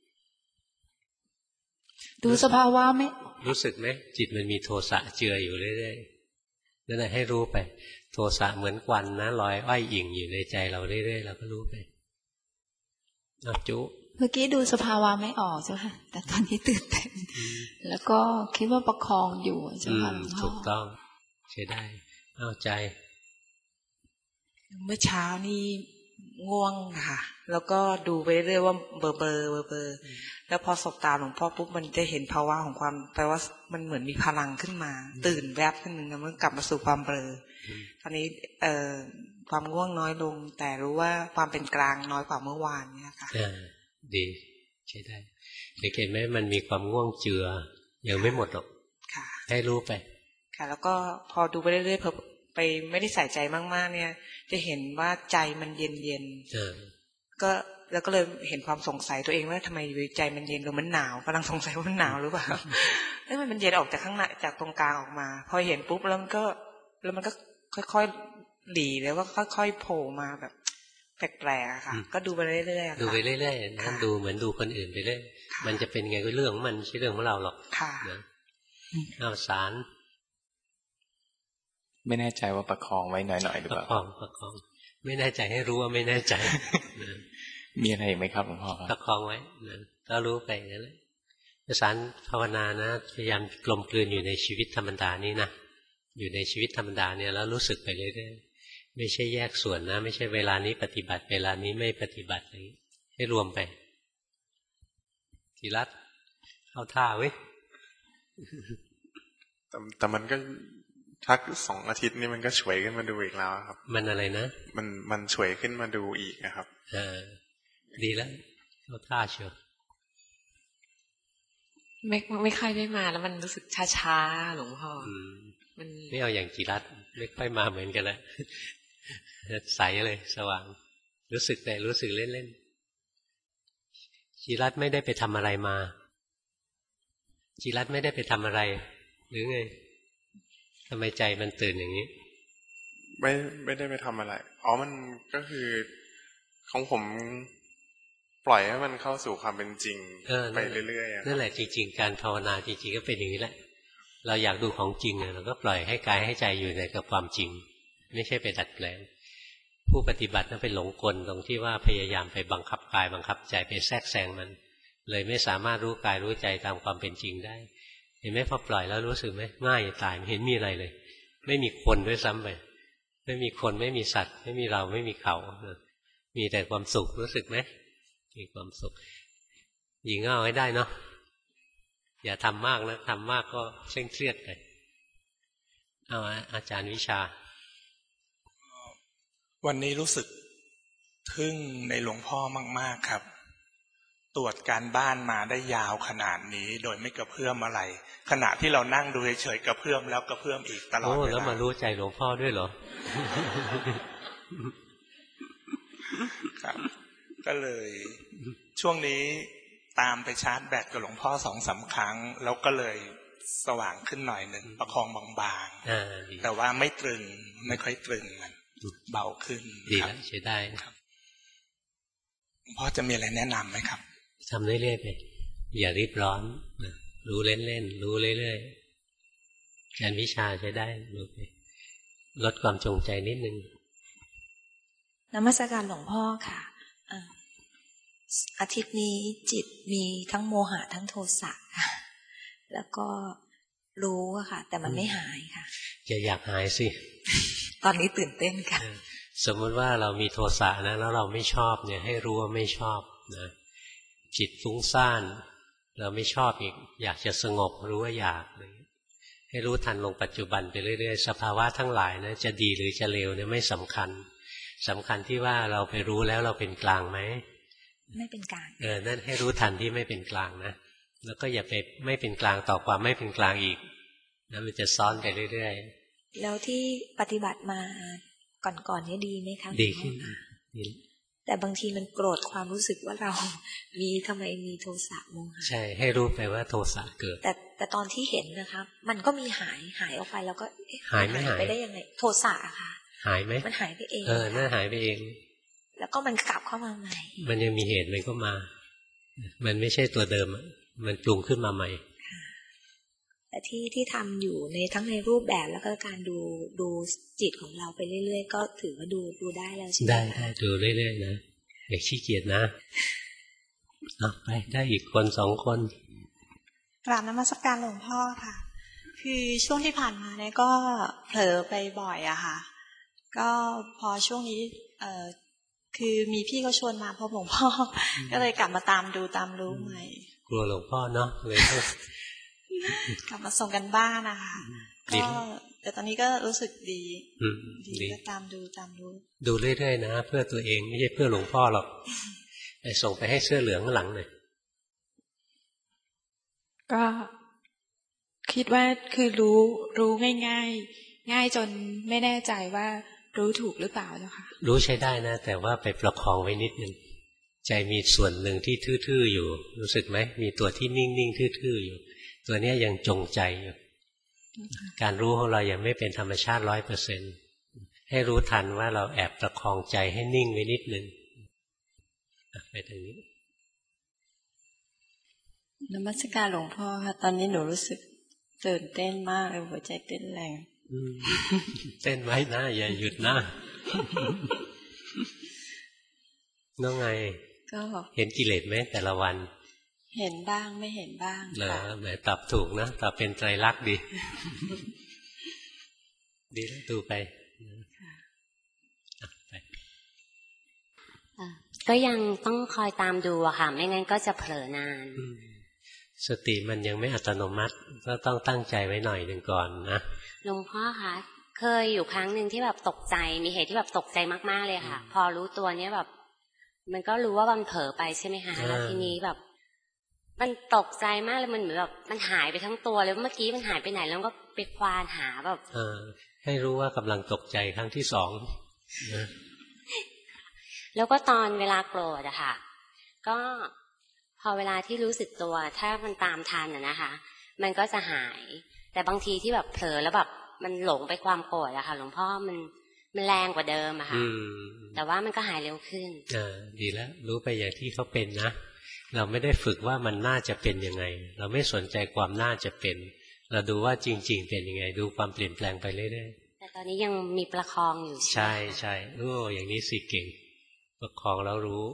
ดูสภาวะไหมรู้สึกไหมจิตมันมีโทสะเจืออยู่เรื่อยๆนั่นแหละให้รู้ไปโทสะเหมือนควันนะลอยอ้อยอิ่งอยู่ในใจเราเรื่อยๆเราก็รู้ไปอ้าวจุเมื่อกี้ดูสภาวะไม่ออกใช่ไหมแต่ตอนนี้ตื่นเต้นแล้วก็คิดว่าประคองอยู่ใช่ไหมถูกต้องใช้ได้เอาใจเมื่อเช้านี่ง่วงค่ะแล้วก็ดูไปเรื่อยว่าเบอร์เบอร์เบอร์เบอร์แล้วพอสบตาหลวงพ่อปุ๊บมันจะเห็นภาวะของความแปลว่ามันเหมือนมีพลังขึ้นมาตื่นแวบขึ้นหนึ่งแล้วมันกลับมาสู่ความเบลอตอนนี้เอ่อความง่วงน้อยลงแต่รู้ว่าความเป็นกลางน้อยกว่าเมื่อวานเนี่ยค่ะดีใช่ได้เห็นไหมมันมีความง่วงเจือยังไม่หมดหรอกให้รู้ไปค่ะแล้วก็พอดูไปเรื่อยๆพอไปไม่ได้ใส่ใจมากๆเนี่ยจะเห็นว่าใจมันเย็นๆก็แล้วก็เลยเห็นความสงสัยตัวเองว่าทำไมใจมันเย็นหรือมันหนาวกำลังสงสัยว่ามันหนาวหรือเปล่าเอ้ยมันเย็นออกจากข้างในจากตรงกลางออกมาพอเห็นปุ๊บแล้วมันก็แล้วมันก็ค่อยๆหลีแล้วก็ค่อยๆโผล่มาแบบแปลกๆค่ะก็ดูไปเรื่อยๆดูไปเรื่อยๆนั่นดูเหมือนดูคนอื่นไปเรื่อยมันจะเป็นไงก็เรื่องของมันไม่ใช่เรื่องของเราหรอกนะเอาสารไม่แน่ใจว่าประคองไว้หน่อยๆหรือเปล่าประคองประคองไม่แน่ใจให้รู้ว่าไม่แน่ใจมีอะไรอีกไหมครับหลวงพ่อประคองไว้นะก็รู้ไปนั่นแหละสารภาวนานะพยายามกลมกลืนอยู่ในชีวิตธรรมดานี้นะอยู่ในชีวิตธรรมดาเนี่ยแล้วรู้สึกไปเรื่อยๆไม่ใช่แยกส่วนนะไม่ใช่เวลานี้ปฏิบัติเวลานี้ไม่ปฏิบัติให้รวมไปจิรัตเข้าท่าเว้ยแต่แต่มันก็ทักสองอาทิตย์นี่มันก็ฉวยขึ้นมาดูอีกแล้วครับมันอะไรนะมันมันฉวยขึ้นมาดูอีกนะครับเออดีแล้วเข้าท่าเชียวไม่ไม่ค่อยได้มาแล้วมันรู้สึกช้าๆหลวงพ่อมันไม่เอาอย่างจิรัตไม่ค่อยมาเหมือนกันแล้วใสเลยสว่างรู้สึกแต่รู้สึกเล่นๆจิรัตไม่ได้ไปทำอะไรมาจิรัตไม่ได้ไปทำอะไรหรือไงทำไมใจมันตื่นอย่างนี้ไม่ไม่ได้ไปทำอะไรอ๋อมันก็คือของผมปล่อยให้มันเข้าสู่ความเป็นจริงไปเรื่อยๆนั่นแหละจริงๆการภาวนาจริงๆก็เป็นอย่างนี้แหละเราอยากดูของจริงเราก็ปล่อยให้กายให้ใจอยู่ในกับความจริงไม่ใช่ไปดัดแปลงผู้ปฏิบัตินั้นไปหลงกลตรงที่ว่าพยายามไปบังคับกายบังคับใจไปแทรกแซงมันเลยไม่สามารถรู้กายรู้ใจตามความเป็นจริงได้เห็นไหมพอปล่อยแล้วรู้สึกไหมง่ายตายไม่เห็นมีอะไรเลยไม่มีคนด้วยซ้ำไปไม่มีคนไม่มีสัตว์ไม่มีเราไม่มีเขามีแต่ความสุขรู้สึกไหมมีความสุขหญิงเอาให้ได้เนาะอย่าทำมากนะทำมากก็เคร่งเครียดไปเอาอาจารย์วิชาวันนี้รู้สึกทึ่งในหลวงพ่อมากๆครับตรวจการบ้านมาได้ยาวขนาดนี้โดยไม่กระเพื่อมอะไรขณะที่เรานั่งดูเฉยๆกระเพื่อมแล้วกระเพื่อมอีกตลอดเวลาโอ้แล้วมารู้ใจหลวงพ่อด้วยเหรอ ครับก็เลยช่วงนี้ตามไปชาร์จแบตกับหลวงพ่อสองสามครั้งแล้วก็เลยสว่างขึ้นหน่อยหนึ่งประคองบางๆแต่ว่าไม่ตรึงไม่ค่อยตรึงมันเบาขึ้นดีแล้วใช้ได้ครับหลวงพ่อจะมีอะไรแนะนำไหมครับทำเรื่อยๆไปอย่ารีบร้อนรู้เล่นๆรู้เรื่อยๆการวิชาใช้ได้รู้ไปลดความจงใจนิดนึงนมัสการหลวงพ่อค่ะอาทิตย์นี้จิตมีทั้งโมหะทั้งโทสะค่ะแล้วก็รู้อะค่ะแต่มันไม่หายค่ะอย่าอยากหายสิตอนนี้ตื่นเต้นค่ะสมมติว่าเรามีโทสะนะแล้วเราไม่ชอบเนี่ยให้รู้ว่าไม่ชอบนะจิตฟุ้งซ่านเราไม่ชอบอีกอยากจะสงบรู้ว่าอยากให้รู้ทันลงปัจจุบันไปเรื่อยๆสภาวะทั้งหลายนะจะดีหรือจะเลวเนี่ยไม่สำคัญสำคัญที่ว่าเราไปรู้แล้วเราเป็นกลางไหมไม่เป็นกลางเออนั่นให้รู้ทันที่ไม่เป็นกลางนะแล้วก็อย่าไปไม่เป็นกลางต่อความไม่เป็นกลางอีกนะมันจะซ้อนไปเรื่อยๆแล้วที่ปฏิบัติมาก่อนๆนี้ดีไหมคะดีขึ้นดีแต่บางทีมันโกรธความรู้สึกว่าเรามีทำไมมีโทสะโมหะใช่ให้รู้ไปว่าโทสะเกิดแต่แต่ตอนที่เห็นนะคะมันก็มีหายหายออกไปแล้วก็หายไม่หายไปได้ยังไงโทสะค่ะหายไหมมันหายไปเองเออน่าหายไปเองแล้วก็มันกลับเข้ามาใหม่มันยังมีเหตุมันก็มามันไม่ใช่ตัวเดิมมันปรุงขึ้นมาใหม่แต่ที่ที่ทำอยู่ในทั้งในรูปแบบแล้วก็การดูดูจิตของเราไปเรื่อยๆก็ถือว่าดูดูได้แล้วใช่ไหมได้ได้ดูเรื่อยๆนะอย่าขี้เกียจนะเอาไปได้อีกคนสองคนกราบนมัสการหลวงพ่อค่ะคือช่วงที่ผ่านมาเนี่ยก็เผลอไปบ่อยอะค่ะก็พอช่วงนี้เอ่อคือมีพี่เขาชวนมาพบหลวงพ่อก็เลยกลับมาตามดูตามรู้ใหม่กลัวหลวงพ่อเนาะเลยกลับมาส่งกันบ้านนะคะก็แต่ตอนนี้ก็รู้สึกดีดีก็ตามดูตามรู้ดูเรื่อยๆนะเพื่อตัวเองไม่ใช่เพื่อหลวงพ่อหรอกไปส่งไปให้เสื้อเหลืองข้างหลังหน่อยก็คิดว่าคือรู้รู้ง่ายๆง่ายจนไม่แน่ใจว่ารู้ถูกหรือเปล่าเจ้าค่ะรู้ใช้ได้นะแต่ว่าไปประคองไว้นิดนึงใจมีส่วนหนึ่งที่ทื่อๆอยู่รู้สึกไหมมีตัวที่นิ่งๆทื่อๆอยู่ตัวนี้ยังจงใจอยู่การรู้ของเรายังไม่เป็นธรรมชาติร้อยเปอร์เซ็นต์ให้รู้ทันว่าเราแอบประคองใจให้นิ่งไว้นิดนึงไปทางนี้นมัสการหลวงพ่อค่ะตอนนี้หนูรู้สึกตื่นเต้นมากเลยหัวใจเต้นแรงเต้นไว้นะอย่าหยุดนะน้องไงก็เห็นกิเลสไหมแต่ละวันเห็นบ้างไม่เห็นบ้างเหรอแหมตอบถูกนะตอบเป็นไตรลักษณ์ดีดีแล้วดูไปก็ยังต้องคอยตามดูอะค่ะไม่งั้นก็จะเผลอนานสติมันยังไม่อัตโนมัติก็ต้องตั้งใจไว้หน่อยหนึ่งก่อนนะหลวงพ่อคะเคยอยู่ครั้งหนึ่งที่แบบตกใจมีเหตุที่แบบตกใจมากๆเลยค่ะพอรู้ตัวเนี้ยแบบมันก็รู้ว่ามันเผลอไปใช่ไหมคะแล้วทีนี้แบบมันตกใจมากเลยมันเหมือนแบบมันหายไปทั้งตัวเลยเมื่อกี้มันหายไปไหนแล้วก็ไปควานหาแบบเออให้รู้ว่ากำลังตกใจครั้งที่สองนะแล้วก็ตอนเวลาโกรธอะค่ะก็พอเวลาที่รู้สึกตัวถ้ามันตามทันอะนะคะมันก็จะหายแต่บางทีที่แบบเผลอแล้วแบบมันหลงไปความโกรธอะค่ะหลวงพ่อมันมันแรงกว่าเดิมอะค่ะแต่ว่ามันก็หายเร็วขึ้นอ่าดีแล้วรู้ไปอย่างที่เขาเป็นนะเราไม่ได้ฝึกว่ามันน่าจะเป็นยังไงเราไม่สนใจความน่าจะเป็นเราดูว่าจริงๆเป็นยังไงดูความเปลี่ยนแปลงไปเรื่อยๆแต่ตอนนี้ยังมีประคองอยู่ใช่ใช่โอ้อย่างนี้สิเก่งประคองแล้วรู้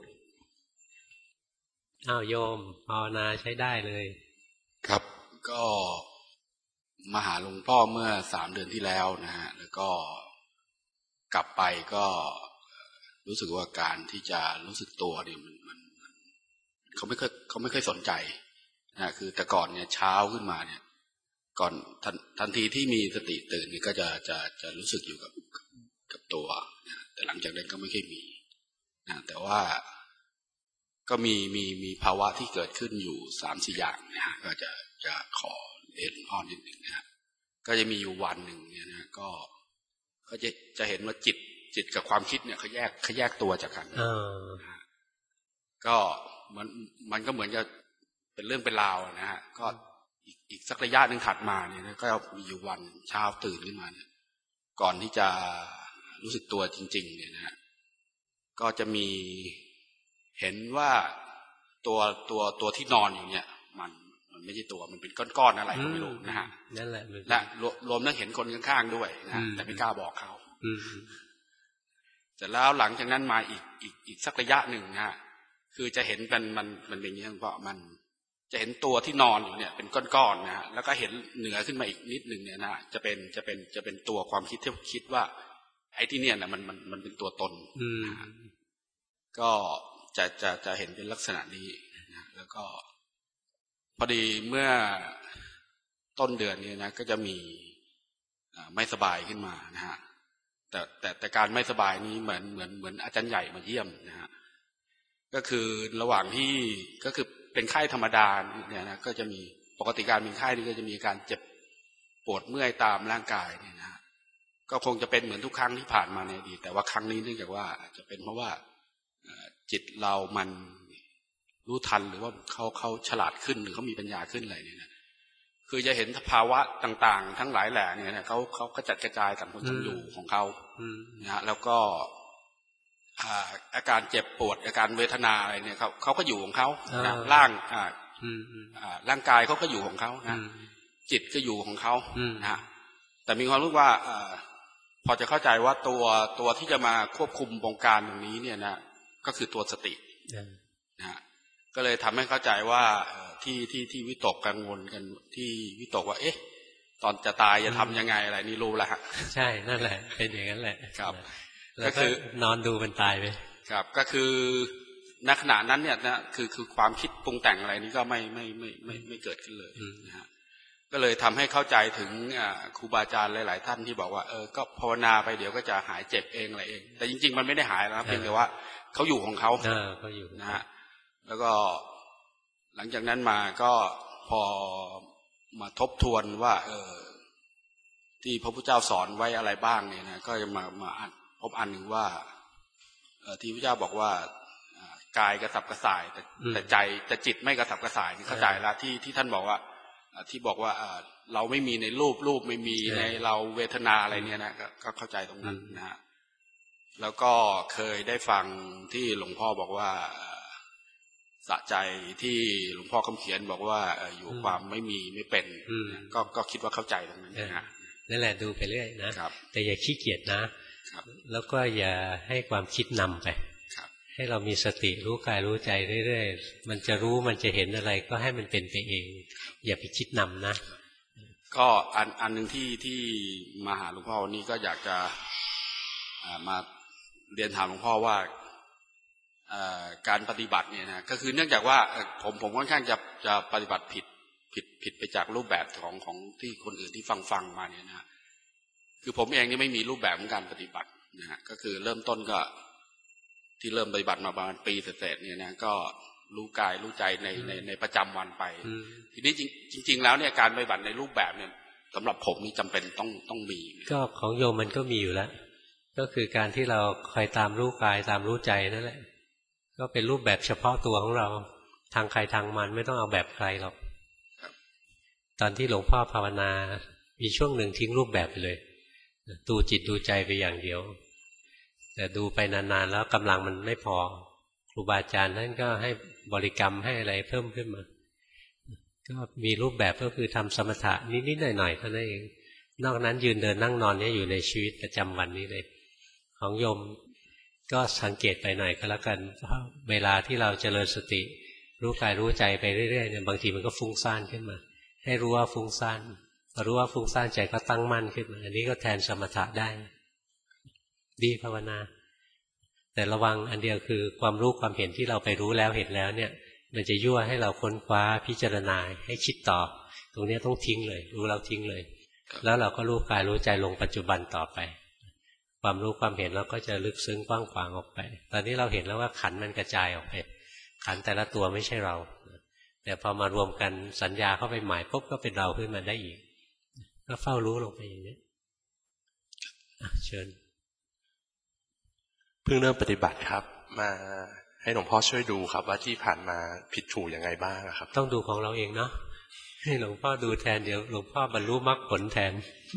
อ้าวโยมภาวนาใช้ได้เลยครับก็มาหาหลวงพ่อเมื่อสามเดือนที่แล้วนะฮะแล้วก็กลับไปก็รู้สึกว่าการที่จะรู้สึกตัวเนี่ยมันมันเขาไม่เคยเขาไม่เคยสนใจนะคือแต่ก่อนเนี่ยเช้าขึ้นมาเนี่ยก่อนทันทันทีที่มีสติตื่นนี่ก็จะจะจะรู้สึกอยู่กับกับตัวนะแต่หลังจากนั้นก็ไม่เคยมีนะแต่ว่าก็มีมีมีภาวะที่เกิดขึ้นอยู่สามสี่อย่างนะฮะก็จะจะขอเรียนหลวงพ่อนิดหนึ่งนะฮะก็จะมีอยู่วันหนึ่งเนี่ยนะก็ก็จะจะเห็นว่าจิตจิตกับความคิดเนี่ยเขาแยกเขาแยกตัวจากกันนะก็มันมันก็เหมือนจะเป็นเรื่องเป็นราวนะฮะก็อีกอีกสักระยะหนึ่งถัดมาเนี่ยก็มีอยู่วันเช้าตื่นขึ้นมาเนี่ยก่อนที่จะรู้สึกตัวจริงๆเนี่ยนะฮะก็จะมีเห็นว่าตัวตัวตัวที่นอนอยู่เนี่ยมันมันไม่ใช่ตัวมันเป็นก้อนๆอะไรก็ไม่รู้นะฮะนั่นแหละและรวมทั้งเห็นคนข้างๆด้วยนะแต่ไม่กล้าบอกเขาเสร็จแล้วหลังจากนั้นมาอีกอีกอีกสักระยะหนึ่งนะฮะคือจะเห็นมันมันมันเป็นอย่างนี้เพราะมันจะเห็นตัวที่นอนอยู่เนี่ยเป็นก้อนๆนะฮะแล้วก็เห็นเหนือขึ้นมาอีกนิดหนึ่งเนี่ยนะจะเป็นจะเป็นจะเป็นตัวความคิดที่คิดว่าไอ้ที่เนี่ยนะมันมันมันเป็นตัวตนก็จะจะจะเห็นเป็นลักษณะนี้นะแล้วก็พอดีเมื่อต้นเดือนนี้นะก็จะมีไม่สบายขึ้นมานะฮะแต่แต่แต่การไม่สบายนี้เหมือนเหมือนเหมือนอาจารย์ใหญ่มาเยี่ยมนะฮะก็คือระหว่างที่ก็คือเป็นไข้ธรรมดาเนี่ยนะก็จะมีปกติการเป็นไข้นี่ก็จะมีการเจ็บปวดเมื่อยตามร่างกายเนี่ยนะก็คงจะเป็นเหมือนทุกครั้งที่ผ่านมาในอดีตแต่ว่าครั้งนี้เนื่องจากว่าจะเป็นเพราะว่าจิตเรามันรู้ทันหรือว่าเขาเขาฉลาดขึ้นหรือเขามีปัญญาขึ้นอะไรเนี่ยนะคือจะเห็นภาวะต่างๆทั้งหลายแหล่เนี่ยนะเขาเขาก็จัดกระจายต่างคนต่างอยู่ของเขานะฮะแล้วก็อาการเจ็บปวดอาการเวทนาอะไรเนี่ยเขาเขาก็อยู่ของเขาร่างร่างกายเขาก็อยู่ของเขานะจิตก็อยู่ของเขานะแต่มีความรู้ว่าพอจะเข้าใจว่าตัวตัวที่จะมาควบคุมบงการตรงนี้เนี่ยนะก็คือตัวสตินะก็เลยทำให้เข้าใจว่าที่ที่ที่วิตกกังวลกันที่วิตกว่าเอ๊ะตอนจะตายจะทำยังไงอะไรนี่รู้แล้วฮะใช่นั่นแหละเป็นอย่างนั้นแหละครับก็คือนอนดูมันตายไปครับก็คือณขณะนั้นเนี่ยนะคือคือความคิดปรุงแต่งอะไรนี้ก็ไม่ไม่ไม่ไม่ไม่เกิดขึ้นเลยนะฮะก็เลยทำให้เข้าใจถึงครูบาอาจารย์หลายๆท่านที่บอกว่าเออก็ภาวนาไปเดี๋ยวก็จะหายเจ็บเองอะไรเองแต่จริงๆมันไม่ได้หายนะเพียงแต่ว่าเขาอยู่ของเขาเขาอยู่นะฮะแล้วก็หลังจากนั้นมาก็พอมาทบทวนว่าเออที่พระพุทธเจ้าสอนไว้อะไรบ้างเนี่ยนะก็จะมามาพบอันหนึ่งว่าที่พระเจ้าบอกว่ากายกระสับกระส่ายแต่แต่ใจแต่จิตไม่กระสับกระส่ายเข้าใจแล้วที่ที่ท่านบอกว่าที่บอกว่าเราไม่มีในรูปรูปไม่มีในเราเวทนาอะไรเนี่ยนะก็เข้าใจตรงนั้นนะฮะแล้วก็เคยได้ฟังที่หลวงพ่อบอกว่าสะใจที่หลวงพ่อคำเขียนบอกว่าอยู่ความไม่มีไม่เป็นก็ก็คิดว่าเข้าใจตรงนั้นนะนั่นแหละดูไปเรื่อยนะแต่อย่าขี้เกียจนะแล้วก็อย่าให้ความคิดนำไปให้เรามีสติรู้กายรู้ใจเรื่อยๆมันจะรู้มันจะเห็นอะไรก็ให้มันเป็นไปเองอย่าไปคิดนำนะก็อันอันหนึ่งที่ที่มาหาหลวงพ่อวันนี้ก็อยากจะมาเรียนถามหลวงพ่อว่าการปฏิบัติเนี่ยนะก็คือเนื่องจากว่าผมผมค่อนข้างจะจะปฏิบัติผิดผิดผิดไปจากรูปแบบของของที่คนอื่นที่ฟังฟังมาเนี่ยนะคือผมเองนี่ไม่มีรูปแบบของการปฏิบัตินะฮะก็คือเริ่มต้นก็ที่เริ่มปฏิบัติมาประมาณปีเศษๆเนี่ยนะก็รู้กายรู้ใจในในในประจำวันไปทีนี้จริงจริงๆแล้วเนี่ยการปฏิบัติในรูปแบบเนี่ยสำหรับผมนี่จำเป็นต้องต้องมีก็ของโยมมันก็มีอยู่แล้วก็คือการที่เราคอยตามรู้กายตามรู้ใจนั่นแหละก็เป็นรูปแบบเฉพาะตัวของเราทางใครทางมันไม่ต้องเอาแบบใครหรอกตอนที่หลวงพ่อภาวนามีช่วงหนึ่งทิ้งรูปแบบไปเลยดูจิตดูใจไปอย่างเดียวแต่ดูไปนานๆแล้วกำลังมันไม่พอครูบาอาจารย์ท่านก็ให้บริกรรมให้อะไรเพิ่มขึ้นมาก็มีรูปแบบก็คือทำสมถะนิดๆหน่อยๆเท่านั้นเองนอกนั้นยืนเดินนั่งนอนเนี่ยอยู่ในชีวิตประจำวันนี้เลยของโยมก็สังเกตไปหน่อยก็แล้วกันเพราะเวลาที่เราเจริญสติรู้กายรู้ใจไปเรื่อยๆเนี่ยบางทีมันก็ฟุ้งซ่านขึ้นมาให้รู้ว่าฟุ้งซ่านพอรู้ว่าฟุ้งซ่านใจก็ตั้งมั่นขึ้นมาอันนี้ก็แทนสมถะได้ดีภาวนาแต่ระวังอันเดียวคือความรู้ความเห็นที่เราไปรู้แล้วเห็นแล้วเนี่ยมันจะยั่วให้เราค้นคว้าพิจารณาให้คิดต่อตรงนี้ต้องทิ้งเลยรู้แล้วทิ้งเลยแล้วเราก็รู้กายรู้ใจลงปัจจุบันต่อไปความรู้ความเห็นเราก็จะลึกซึ้งกว้างขวางออกไปตอนนี้เราเห็นแล้วว่าขันธ์มันกระจายออกไปขันธ์แต่ละตัวไม่ใช่เราแต่พอมารวมกันสัญญาเข้าไปหมายปุ๊บก็เป็นเราขึ้นมาได้อีกก็เฝ้ารู้ลงไปอย่างนี้เชิญเพิ่งเริ่มปฏิบัติครับมาให้หลวงพ่อช่วยดูครับว่าที่ผ่านมาผิดถูกยังไงบ้างครับต้องดูของเราเองเนาะให้หลวงพ่อดูแทนเดี๋ยวหลวงพ่อบรรลุมรรคผลแทน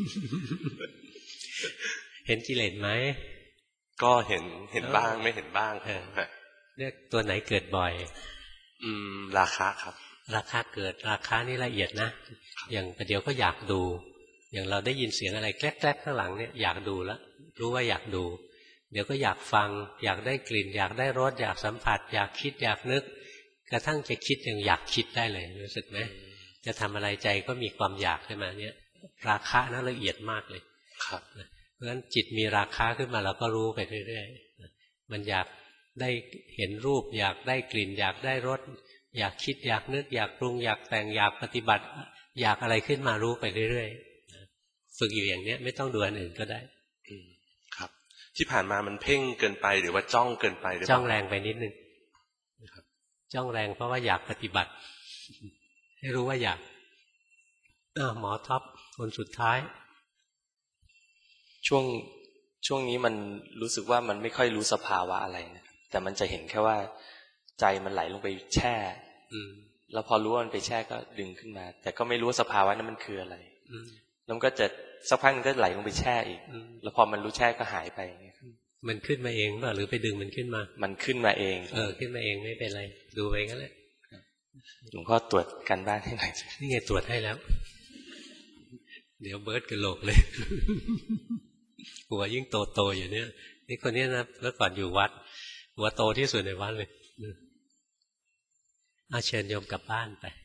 เห็นกิเลสไหมก็เห็นเห็นบ้างไม่เห็นบ้างเรียกตัวไหนเกิดบ่อยอืมราคะครับราคะเกิดราคะนี่ละเอียดนะอย่างประเดี๋ยวก็อยากดูอย่างเราได้ยินเสียงอะไรแกล้กๆข้างหลังเนี่ยอยากดูแล้วรู้ว่าอยากดูเดี๋ยวก็อยากฟังอยากได้กลิ่นอยากได้รสอยากสัมผัสอยากคิดอยากนึกกระทั่งจะคิดยังอยากคิดได้เลยรู้สึกไหมจะทำอะไรใจก็มีความอยากขึ้นมาเนี่ยราคะน่าละเอียดมากเลยครับเพราะฉะนั้นจิตมีราคะขึ้นมาเราก็รู้ไปเรื่อยๆมันอยากได้เห็นรูปอยากได้กลิ่นอยากได้รสอยากคิดอยากนึกอยากปรุงอยากแต่งอยากปฏิบัติอยากอะไรขึ้นมารู้ไปเรื่อยๆฝึกอยู่อย่างนี้ไม่ต้องดูอันอื่นก็ได้ครับที่ผ่านมามันเพ่งเกินไปหรือว่าจ้องเกินไปหรือจ้องแรงไปนิดนึงจ้องแรงเพราะว่าอยากปฏิบัติให้รู้ว่าอยากหมอท็อปคนสุดท้ายช่วงช่วงนี้มันรู้สึกว่ามันไม่ค่อยรู้สภาวะอะไรนะแต่มันจะเห็นแค่ว่าใจมันไหลลงไปแช่แล้วพอรู้ว่ามันไปแช่ก็ดึงขึ้นมาแต่ก็ไม่รู้ว่าสภาวะนั้นมันคืออะไรแล้วก็จะสักพักมันก็ไหลลงไปแช่อีกแล้วพอมันรู้แช่ก็หายไปมันขึ้นมาเองป่ะหรือไปดึงมันขึ้นมามันขึ้นมาเองเออขึ้นมาเองไม่เป็นไรดูไปงั้นแหละหลวงพ่อตรวจกันบ้านให้หน่อยนี่ไงตรวจให้แล้วเดี๋ยวเบิร์ดกระโหลกเลยหัวยิ่งโตโตอยู่เนี่ยนี่คนนี้นะเมื่อก่อนอยู่วัดหัวโตที่สุดในวัดเลยอาเชิญโยมกลับบ้านไป